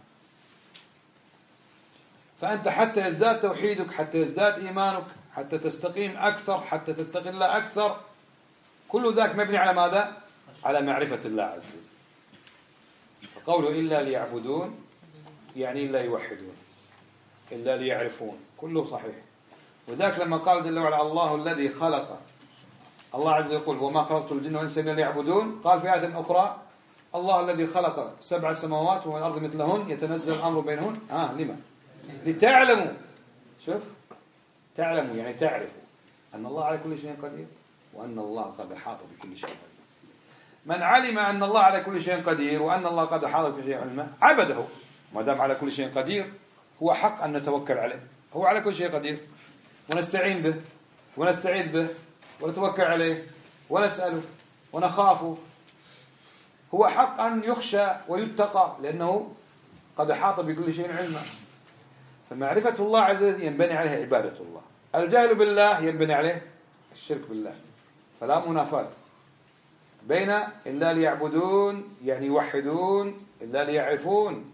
فأنت حتى يزداد توحيدك، حتى يزداد إيمانك، حتى تستقيم أكثر، حتى تتقي الله أكثر، كل ذاك مبني على ماذا؟ على معرفة الله عز وجل. فقوله إلا ليعبدون يعني إلا يوحدون، إلا ليعرفون، كله صحيح. وذاك لما قال جل وعلا الله الذي خلق، الله عز وجل يقول وما خلقت الجن والإنس إلا ليعبدون، قال في آية أخرى الله الذي خلق 7 سماوات ومن الأرض مثلهن يتنزل الأمر بينهن. لما؟ لتعلموا، شوف، تعلموا يعني تعرفوا أن الله على كل شيء قدير وأن الله قد أحاط بكل شيء قدير. من علم أن الله على كل شيء قدير وأن الله قد أحاط بكل شيء علما عبده. ما دام على كل شيء قدير هو حق أن نتوكل عليه، هو على كل شيء قدير، ونستعين به ونستعيذ به ونتوكل عليه ونسأله ونخافه. هو حق أن يخشى ويتقى لأنه قد أحاط بكل شيء علما. فمعرفة الله عز وجل ينبني عليها عبادة الله. الجهل بالله ينبني عليه الشرك بالله. فلا منافاة بين إلا ليعبدون يعني يوحدون إلا ليعرفون.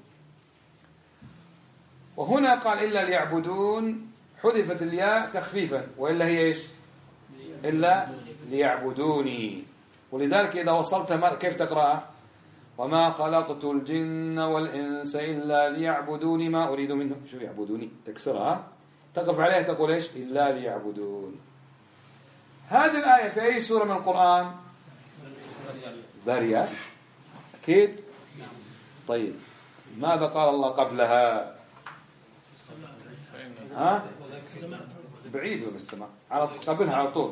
وهنا قال إلا ليعبدون حذفت الياء تخفيفا، وإلا هي إيش؟ إلا ليعبدوني. ولذلك إذا وصلتها كيف تقرأها؟ وما خلقت الجن والإنس إلا ليعبدوني ما أريد منهم. شو يعبدوني؟ تكسرها تقف عليها تقول إيش؟ إلا ليعبدون. هذه الآية في أي سورة من القرآن؟ ذاريات أكيد. طيب ماذا قال الله قبلها؟ بعيد من السماء قبلها على طول.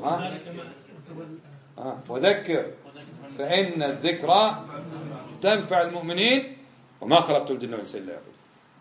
وذكر فإن الذكرى تنفع المؤمنين وما خلقت الجن والإنس إلا ليعبدون.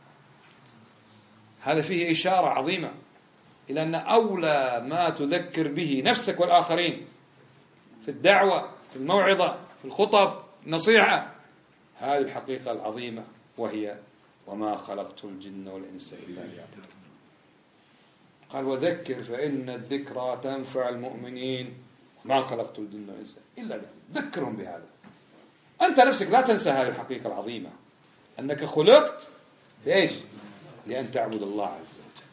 هذا فيه إشارة عظيمة إلى أن أولى ما تذكر به نفسك والآخرين في الدعوة، في الموعظة، في الخطب، النصيحة، هذه الحقيقة العظيمة، وهي وما خلقت الجن والإنس إلا ليعبدون. قال وذكر فإن الذكرى تنفع المؤمنين وما خلقت الجن والإنس إلا ليعبدون. ذكرهم بهذا. أنت نفسك لا تنسى هذه الحقيقة العظيمة أنك خلقت ليش؟ لأن تعبد الله عز وجل.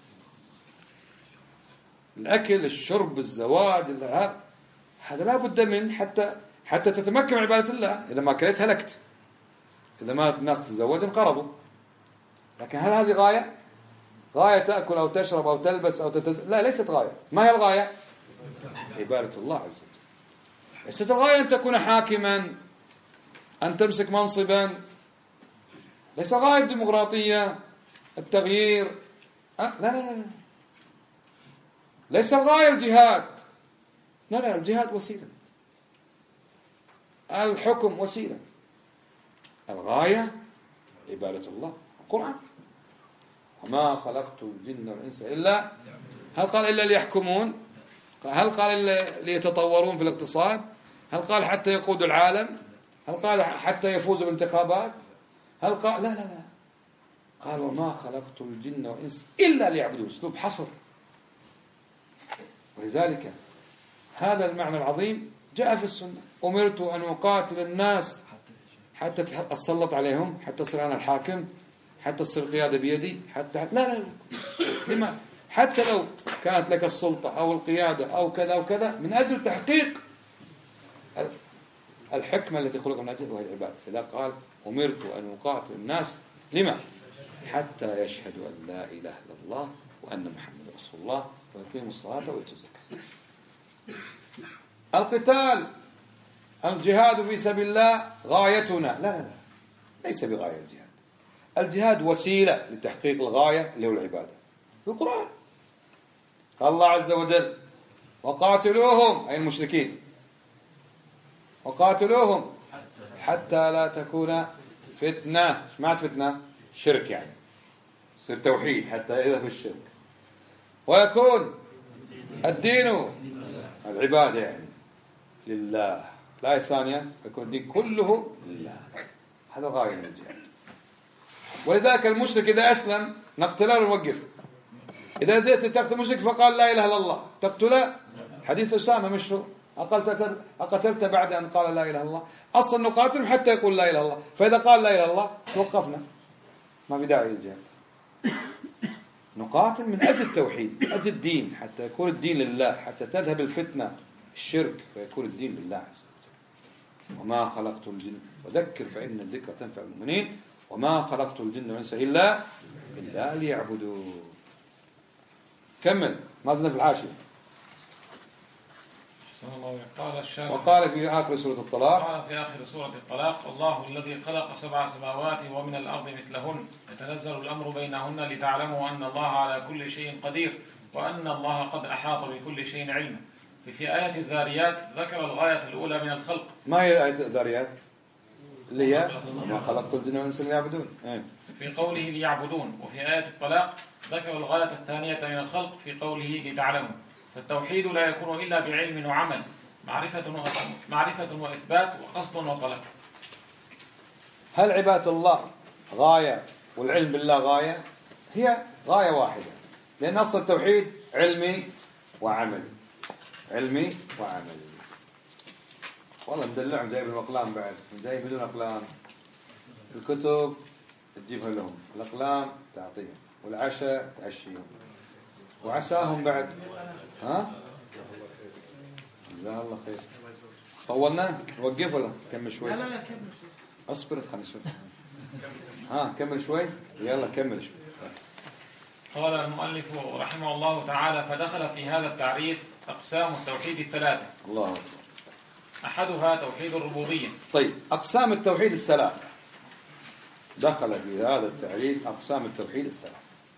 الأكل، الشرب، الزواج، هذا لا بد من حتى تتمكن من عبادة الله. إذا ما كلت هلكت، إذا ما الناس تتزوج انقرضوا. لكن هل هذه غاية؟ غاية تأكل أو تشرب أو تلبس أو لا، ليست غاية. ما هي الغاية؟ عبادة الله عز وجل. ليست الغاية أن تكون حاكما، أن تمسك منصبا. ليس غاية الديمقراطية، التغيير. لا لا لا. ليس الغاية الجهاد. لا، الجهاد وسيلة، الحكم وسيلة. الغاية عبادة الله. القرآن وما خلقت الجن والإنس إلا، هل قال إلا ليحكمون؟ هل قال إلا ليتطورون في الاقتصاد؟ هل قال حتى يقودوا العالم؟ هل قال حتى يفوزوا بالانتخابات؟ هل قال لا قال وما خلقت الجن والإنس إلا ليعبدون. أسلوب حصر. ولذلك هذا المعنى العظيم جاء في السنة. أمرت أن أقاتل الناس حتى أتسلط عليهم، حتى أصير أنا الحاكم، حتى تصير القيادة بيدي، حتى لا. لما؟ حتى لو كانت لك السلطة أو القيادة أو كذا وكذا من أجل تحقيق الحكمة التي خلق من أجل وهي العبادة. فذا قال أمرت أن أقاتل الناس لما؟ حتى يشهدوا أن لا إله إلا الله وأن محمد رسول الله ويقيموا الصلاة ويؤتوا الزكاة. القتال، الجهاد في سبيل الله غايتنا. لا ليس بغاية الجهاد. الجهاد وسيلة لتحقيق الغاية اللي هو العبادة. في القرآن قال الله عز وجل وقاتلوهم أي المشركين، وقاتلوهم حتى لا تكون فتنة. ايش معنى فتنة؟ شرك يعني، يصير توحيد حتى إذا في الشرك، ويكون الدين العبادة يعني لله. الآية الثانية يكون الدين كله لله. هذا غاية من الجهاد. ولذلك المشرك إذا أسلم نقتله ونوقفه. إذا جئت تقتل مشرك فقال لا إله إلا الله تقتله. حديث أسامة مشهور أقتلت بعد أن قال لا إله إلا الله. أصلا نقاتل حتى يقول لا إله إلا الله، فإذا قال لا إله إلا الله توقفنا، ما في داعي للجهاد. نقاتل من أجل التوحيد، من أجل الدين، حتى يكون الدين لله، حتى تذهب الفتنة الشرك فيكون الدين لله عز وجل. وما خلقت الجن وذكر فإن الذكر تنفع المؤمنين وما خلقت الجن والإنس إلا ليعبدون. كمل ما زلنا في الحاشية. وقال في آخر سورة الطلاق، قال في آخر سورة الطلاق: الله الذي خلق 7 سماوات ومن الأرض مثلهن يتنزل الأمر بينهن لتعلموا أن الله على كل شيء قدير وأن الله قد أحاط بكل شيء علما. في آية الذاريات ذكر الغاية الأولى من الخلق. ما هي آية الذاريات؟ اللي هي ما خلقت الجن والإنس ليعبدون. في قوله ليعبدون. وفي آية الطلاق ذكر الغاية الثانية من الخلق في قوله لتعلموا. فالتوحيد لا يكون إلا بعلم وعمل، معرفة وإثبات وقصد وطلب. هل عبادة الله غاية والعلم بالله غاية؟ هي غاية واحدة، لأن أصل التوحيد علمي وعملي. علمي وعملي. والله مدلعهم جايب الأقلام بعد، جايب بدون أقلام. الكتب تجيبها لهم، الأقلام تعطيهم، والعشاء تعشيهم، وعساهم بعد. ها؟ جزاه الله خير. طولنا نوقف ولا كمل شوي؟ لا كمل شوي. اصبر خلينا شوي. ها كمل شوي. يلا كمل شوي. قال المؤلف رحمه الله تعالى: فدخل في هذا التعريف أقسام التوحيد 3. الله أكبر. أحدها توحيد الربوبية. طيب أقسام التوحيد 3. دخل في هذا التعريف أقسام التوحيد 3.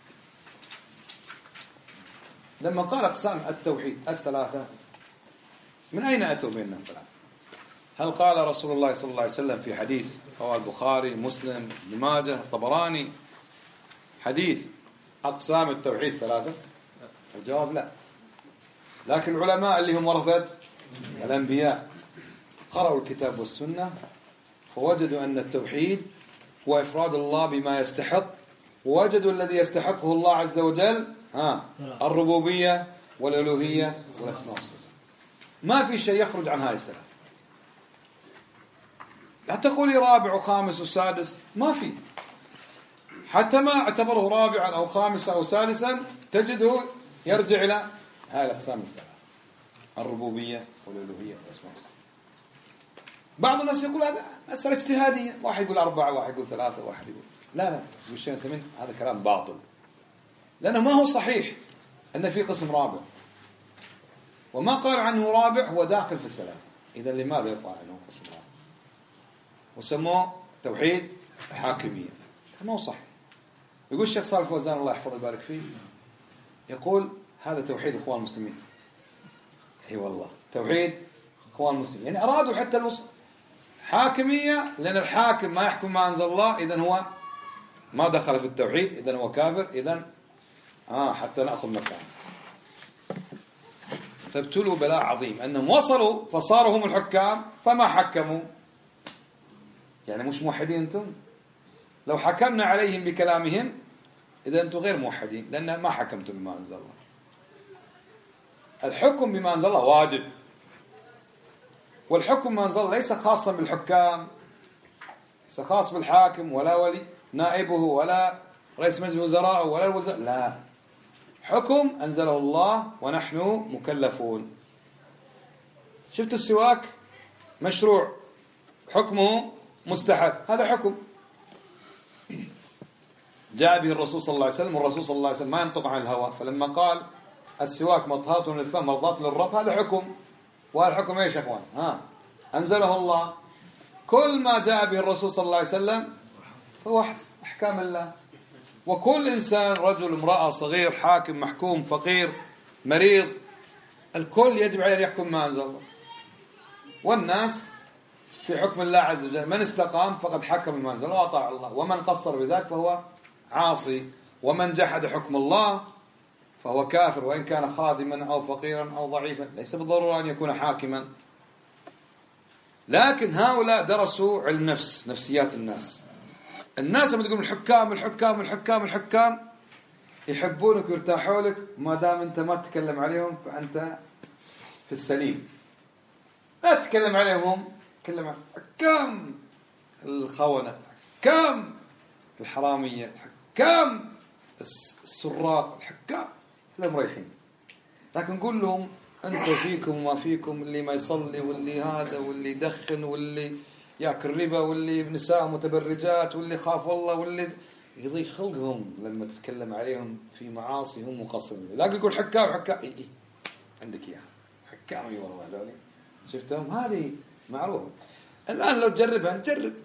لما قال أقسام التوحيد 3 من أين أتوا بينهم 3؟ هل قال رسول الله صلى الله عليه وسلم في حديث رواه البخاري مسلم ابن ماجه الطبراني حديث أقسام التوحيد 3؟ الجواب لا. لكن العلماء اللي هم ورثة الأنبياء قرأوا الكتاب والسنة فوجدوا أن التوحيد هو إفراد الله بما يستحق، ووجدوا الذي يستحقه الله عز وجل الربوبية والألوهية والأسماء والصفات. ما في شيء يخرج عن هاي الثلاث. لا تقولي رابع وخامس وسادس، ما في. حتى ما اعتبره رابعا أو خامسا أو سادسا تجده يرجع إلى هاي الأقسام الثلاث: الربوبية والألوهية والأسماء والصفات. بعض الناس يقول هذا مسألة اجتهادية، واحد يقول 4، واحد يقول 3، واحد يقول لا تقول أنت من هذا كلام باطل، لأنه ما هو صحيح أن في قسم رابع، وما قال عنه رابع هو داخل في الثلاثة. إذا لماذا يقال عنه قسم رابع؟ وسموه توحيد حاكمية. ما هو صح. يقول الشيخ صالح الفوزان الله يحفظه ويبارك فيه، يقول هذا توحيد إخوان المسلمين. أي والله توحيد إخوان المسلمين، يعني أرادوا حتى الوصف حاكمية، لأن الحاكم ما يحكم ما أنزل الله، إذن هو ما دخل في التوحيد، إذن هو كافر، إذن حتى نأخذ مكانه. فابتلوا بلاء عظيم أنهم وصلوا فصاروا هم الحكام فما حكموا. يعني مش موحدين أنتم؟ لو حكمنا عليهم بكلامهم إذا أنتم غير موحدين، لأن ما حكمتم بما أنزل الله. الحكم بما أنزل الله واجب، والحكم بما أنزل الله ليس خاصا بالحكام، ليس خاص بالحاكم ولا ولي نائبه ولا رئيس مجلس وزراء ولا الوزراء، لا، حكم أنزله الله ونحن مكلفون. شفت السواك مشروع حكمه مستحب، هذا حكم جاء به الرسول صلى الله عليه وسلم، والرسول صلى الله عليه وسلم ما ينطق عن الهوى، فلما قال السواك مطهاة للفم مرضاة للرب هذا حكم. والحكم ايش يا اخوان؟ أنزله الله. كل ما جاء به الرسول صلى الله عليه وسلم هو أحكام الله، وكل إنسان رجل امرأة صغير حاكم محكوم فقير مريض الكل يجب عليه أن يحكم ما أنزل الله. والناس في حكم الله عز وجل، من استقام فقد حكم ما أنزل الله وأطاع الله، ومن قصر بذلك فهو عاصي، ومن جحد حكم الله فهو كافر، وإن كان خادما أو فقيرا أو ضعيفا، ليس بالضرورة أن يكون حاكما. لكن هؤلاء درسوا علم نفس، نفسيات الناس. الناس لما تقول الحكام يحبونك ويرتاحوا لك ما دام أنت ما تتكلم عليهم، فأنت في السليم. لا تتكلم عليهم، تكلم عن حكام الخونة، حكام الحرامية، حكام السراق، الحكام كلهم مريحين. لكن قول لهم أنت فيكم وما فيكم، اللي ما يصلي واللي هذا واللي يدخن واللي يأكل ربا واللي نساء متبرجات واللي خاف الله واللي يضيق خلقهم لما تتكلم عليهم في معاصي هم مقصرين. لكن يقول حكام إيه عندك إياها حكام، أي والله ذولي شفتهم، هذه معروفة. الآن لو تجربها،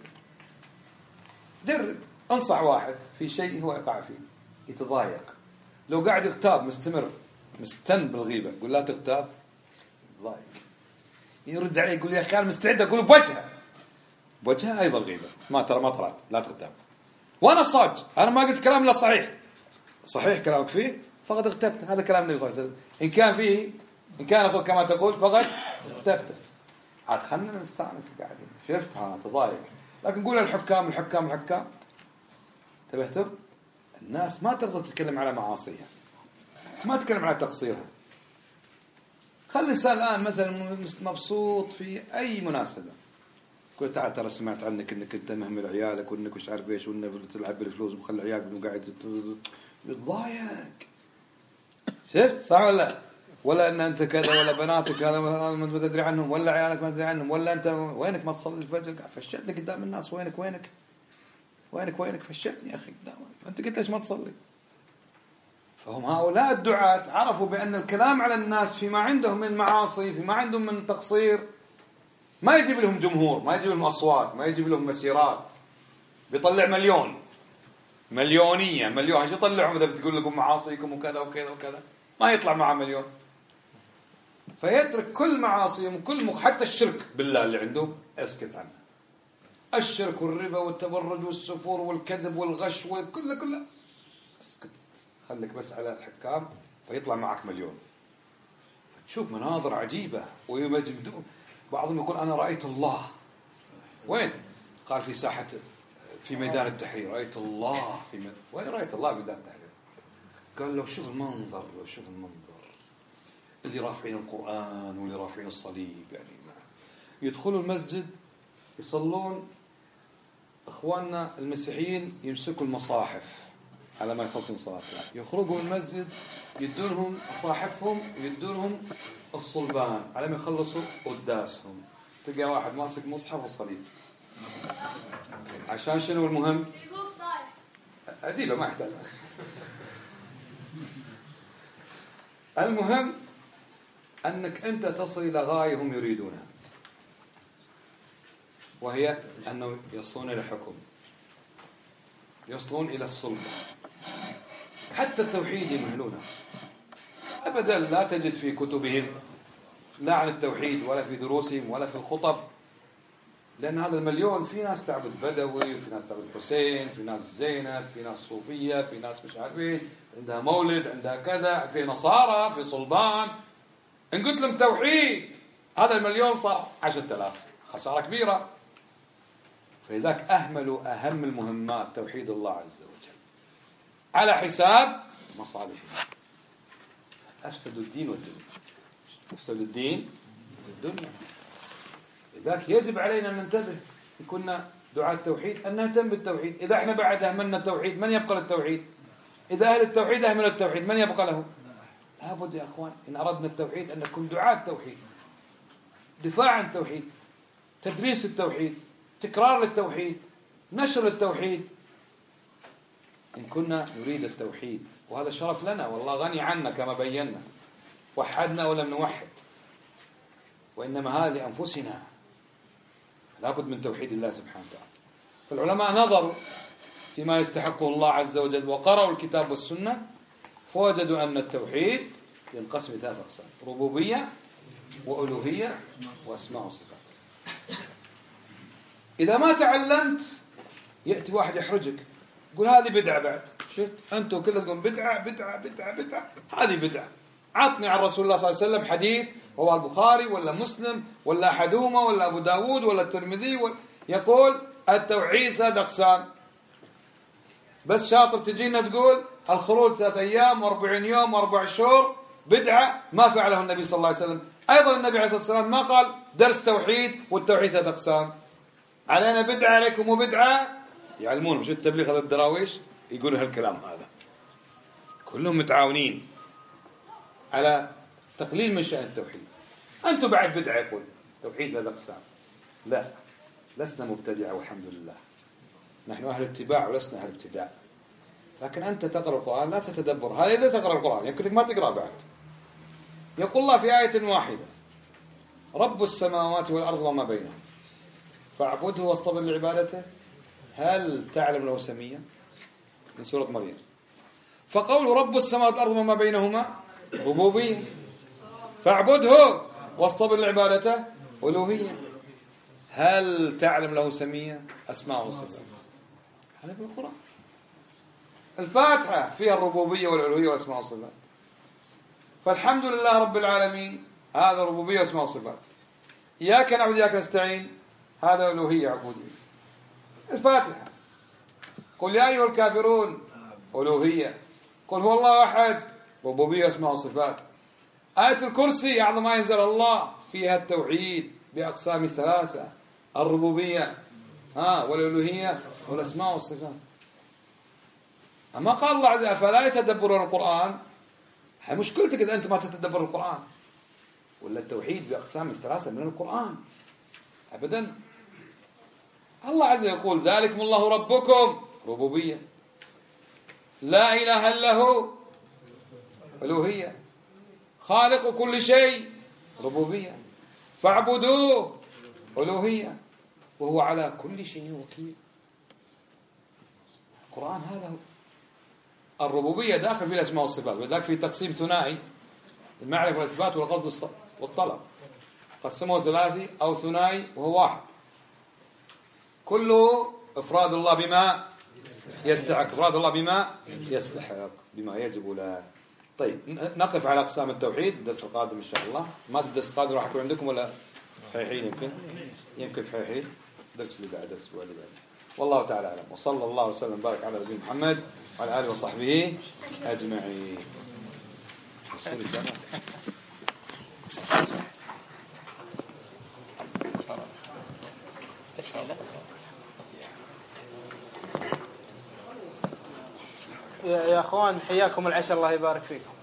جرب انصح واحد في شيء هو يقع فيه يتضايق، لو قاعد يغتاب مستن بالغيبة، قل لا تغتاب، يتضايق، يرد عليه يقول يا أخي أنا مستعد أقول بوجهها أيضا غيبة، ما طلعت لا تغتاب. وأنا صاج، أنا ما قلت كلام لا صحيح كلامك فيه فقد اغتبت، هذا كلام النبي صلى الله عليه وسلم. إن كان أقول كما تقول فقد اغتبت. عاد خلنا نستانس قاعدين، شفتها تضايق. لكن نقول الحكام انتبهتم؟ الناس ما ترضى تتكلم على معاصيها، ما تتكلم على تقصيرها. خلي الإنسان الآن مثلا مبسوط في أي مناسبة، قلت تعال ترى سمعت عنك انك انت مهمل عيالك وانك مش عارف ايش وانك تلعب بالفلوس ومخلي عيالك وقاعد يتضايق. شفت صح ولا ان انت كذا ولا بناتك هذا ما تدري عنهم ولا عيالك ما تدري عنهم ولا انت وينك ما تصلي الفجر، قاعد فشتني قدام الناس. وينك فشتني يا اخي قدام انت قلت ليش ما تصلي؟ فهم هؤلاء الدعاة عرفوا بان الكلام على الناس فيما عندهم من معاصي، فيما عندهم من تقصير، ما يجيب لهم جمهور، ما يجيب لهم أصوات، ما يجيب لهم مسيرات. بيطلع مليون ايش يطلعهم إذا بتقول لكم معاصيكم وكذا وكذا، ما يطلع معه مليون. فيترك كل معاصيهم حتى الشرك بالله اللي عنده اسكت عنه. الشرك والربا والتبرج والسفور والكذب والغش كله اسكت، خليك بس على الحكام فيطلع معك مليون. تشوف مناظر عجيبة ويمجدون. بعضهم يقول أنا رأيت الله. وين؟ قال في ساحة في ميدان التحرير رأيت الله وين رأيت الله ميدان التحرير؟ قال له شوف المنظر اللي رافعين القرآن واللي رافعين الصليب، يعني ما يدخلوا المسجد يصلون. إخواننا المسيحيين يمسكوا المصاحف على ما يخلصون صلاتهم، يخرجوا من المسجد يدونهم مصاحفهم ويدونهم الصلبان على ما يخلصوا قداسهم. تلقى واحد ماسك مصحف وصليب عشان شنو المهم؟ أديبه ما يحتاج. المهم أنك أنت تصل إلى غاية هم يريدونها، وهي أنه يصلون إلى حكم، يصلون إلى السلطة. حتى التوحيد يمهلونه أبدا. لا تجد في كتبهم لا عن التوحيد ولا في دروسهم ولا في الخطب، لأن هذا المليون في ناس تعبد بدوي، في ناس تعبد حسين، في ناس زينب، في ناس صوفية، في ناس مش عارفين عندها مولد، عندها كذا، في نصارى، في صلبان. إن قلت لهم توحيد هذا المليون صار 10,000، خسارة كبيرة. فلذلك أهملوا أهم المهمات توحيد الله عز وجل على حساب مصالحهم. أفسدوا الدين والدنيا. لذلك يجب علينا أن ننتبه إن كنا دعاة التوحيد أن نهتم بالتوحيد. إذا احنا بعد أهملنا التوحيد من يبقى للتوحيد؟ إذا أهل التوحيد أهمل التوحيد من يبقى له؟ لابد يا أخوان إن أردنا التوحيد أن نكون دعاة التوحيد، دفاع عن التوحيد، تدريس التوحيد، تكرار للتوحيد، نشر التوحيد. إن كنا نريد التوحيد، وهذا شرف لنا والله غني عنا كما بينا، وحدنا ولم نوحد، وإنما هذا لأنفسنا. لابد من توحيد الله سبحانه وتعالى. فالعلماء نظروا فيما يستحقه الله عز وجل وقرأوا الكتاب والسنة فوجدوا أن التوحيد ينقسم إلى 3 أقسام: ربوبية وألوهية وأسماء وصفات. إذا ما تعلمت يأتي واحد يحرجك يقول هذه بدعة. بعد شفت أنتوا كلها تقولون بدعة، هذه بدعة. عطني عن رسول الله صلى الله عليه وسلم حديث، هو البخاري ولا مسلم ولا أحدهما ولا أبو داود ولا الترمذي يقول التوحيد 3 أقسام. بس شاطر تجينا تقول الخروج 3 أيام و40 يوم و4 أشهر بدعة ما فعله النبي صلى الله عليه وسلم. أيضا النبي عليه الصلاة والسلام ما قال درس توحيد والتوحيد 3 أقسام. علينا بدعة عليكم وبدعة، يعلمون مش التبليغ هذا الدراويش يقولوا هالكلام هذا، كلهم متعاونين على تقليل من شأن التوحيد. أنتم بعد بدعة يقول توحيد 3 أقسام. لا، لسنا مبتدعة والحمد لله، نحن أهل اتباع ولسنا أهل ابتداع. لكن أنت تقرأ القرآن لا تتدبر، هذا إذا تقرأ القرآن يمكنك ما تقرأ بعد. يقول الله في آية واحدة رب السماوات والأرض وما بينهم فاعبده واصطبر لعبادته هل تعلم له سميا، من سورة مريم. فقول رب السماوات والأرض وما بينهما ربوبية، فاعبده واصطبر لعبادته ألوهية، هل تعلم له سميا أسماء وصفات. هذا في القرآن. الفاتحة فيها الربوبية والألوهية وأسماء وصفات. فالحمد لله رب العالمين هذا ربوبية وأسماء وصفات. إياك نعبد إياك نستعين هذا ألوهية عبودية. الفاتحة قل يا أيها الكافرون ألوهية، قل هو الله أحد ربوبية وأسماء وصفات. آية الكرسي أعظم ما ينزل الله فيها التوحيد بأقسام 3، الربوبية والألوهية والأسماء والصفات. أما قال الله عز وجل فلا يتدبرون القرآن، هي مشكلتك إذا أنت ما تتدبر القرآن، ولا التوحيد بأقسام 3 من القرآن أبدا. الله عز وجل يقول ذلكم الله ربكم ربوبية، لا إله إلا هو ألوهية، خالق كل شيء ربوبية، فاعبدوه ألوهية، وهو على كل شيء وكيل. القرآن هذا هو الربوبية داخل في الأسماء والصفات، وذلك في تقسيم ثنائي المعرفة والإثبات والقصد والطلب، قسمه ثلاثي أو ثنائي وهو واحد، كله إفراد الله بما يستحق، إفراد الله بما يستحق بما يجب له. طيب نقف على أقسام التوحيد الدرس القادم إن شاء الله. ما الدرس القادم راح يكون عندكم ولا صحيحين؟ يمكن صحيحين الدرس اللي بعد الأسبوع اللي بعد. والله تعالى أعلم، وصلى الله وسلم وبارك على نبينا محمد وعلى آله وصحبه أجمعين. يا أخوان حياكم العشاء الله يبارك فيكم.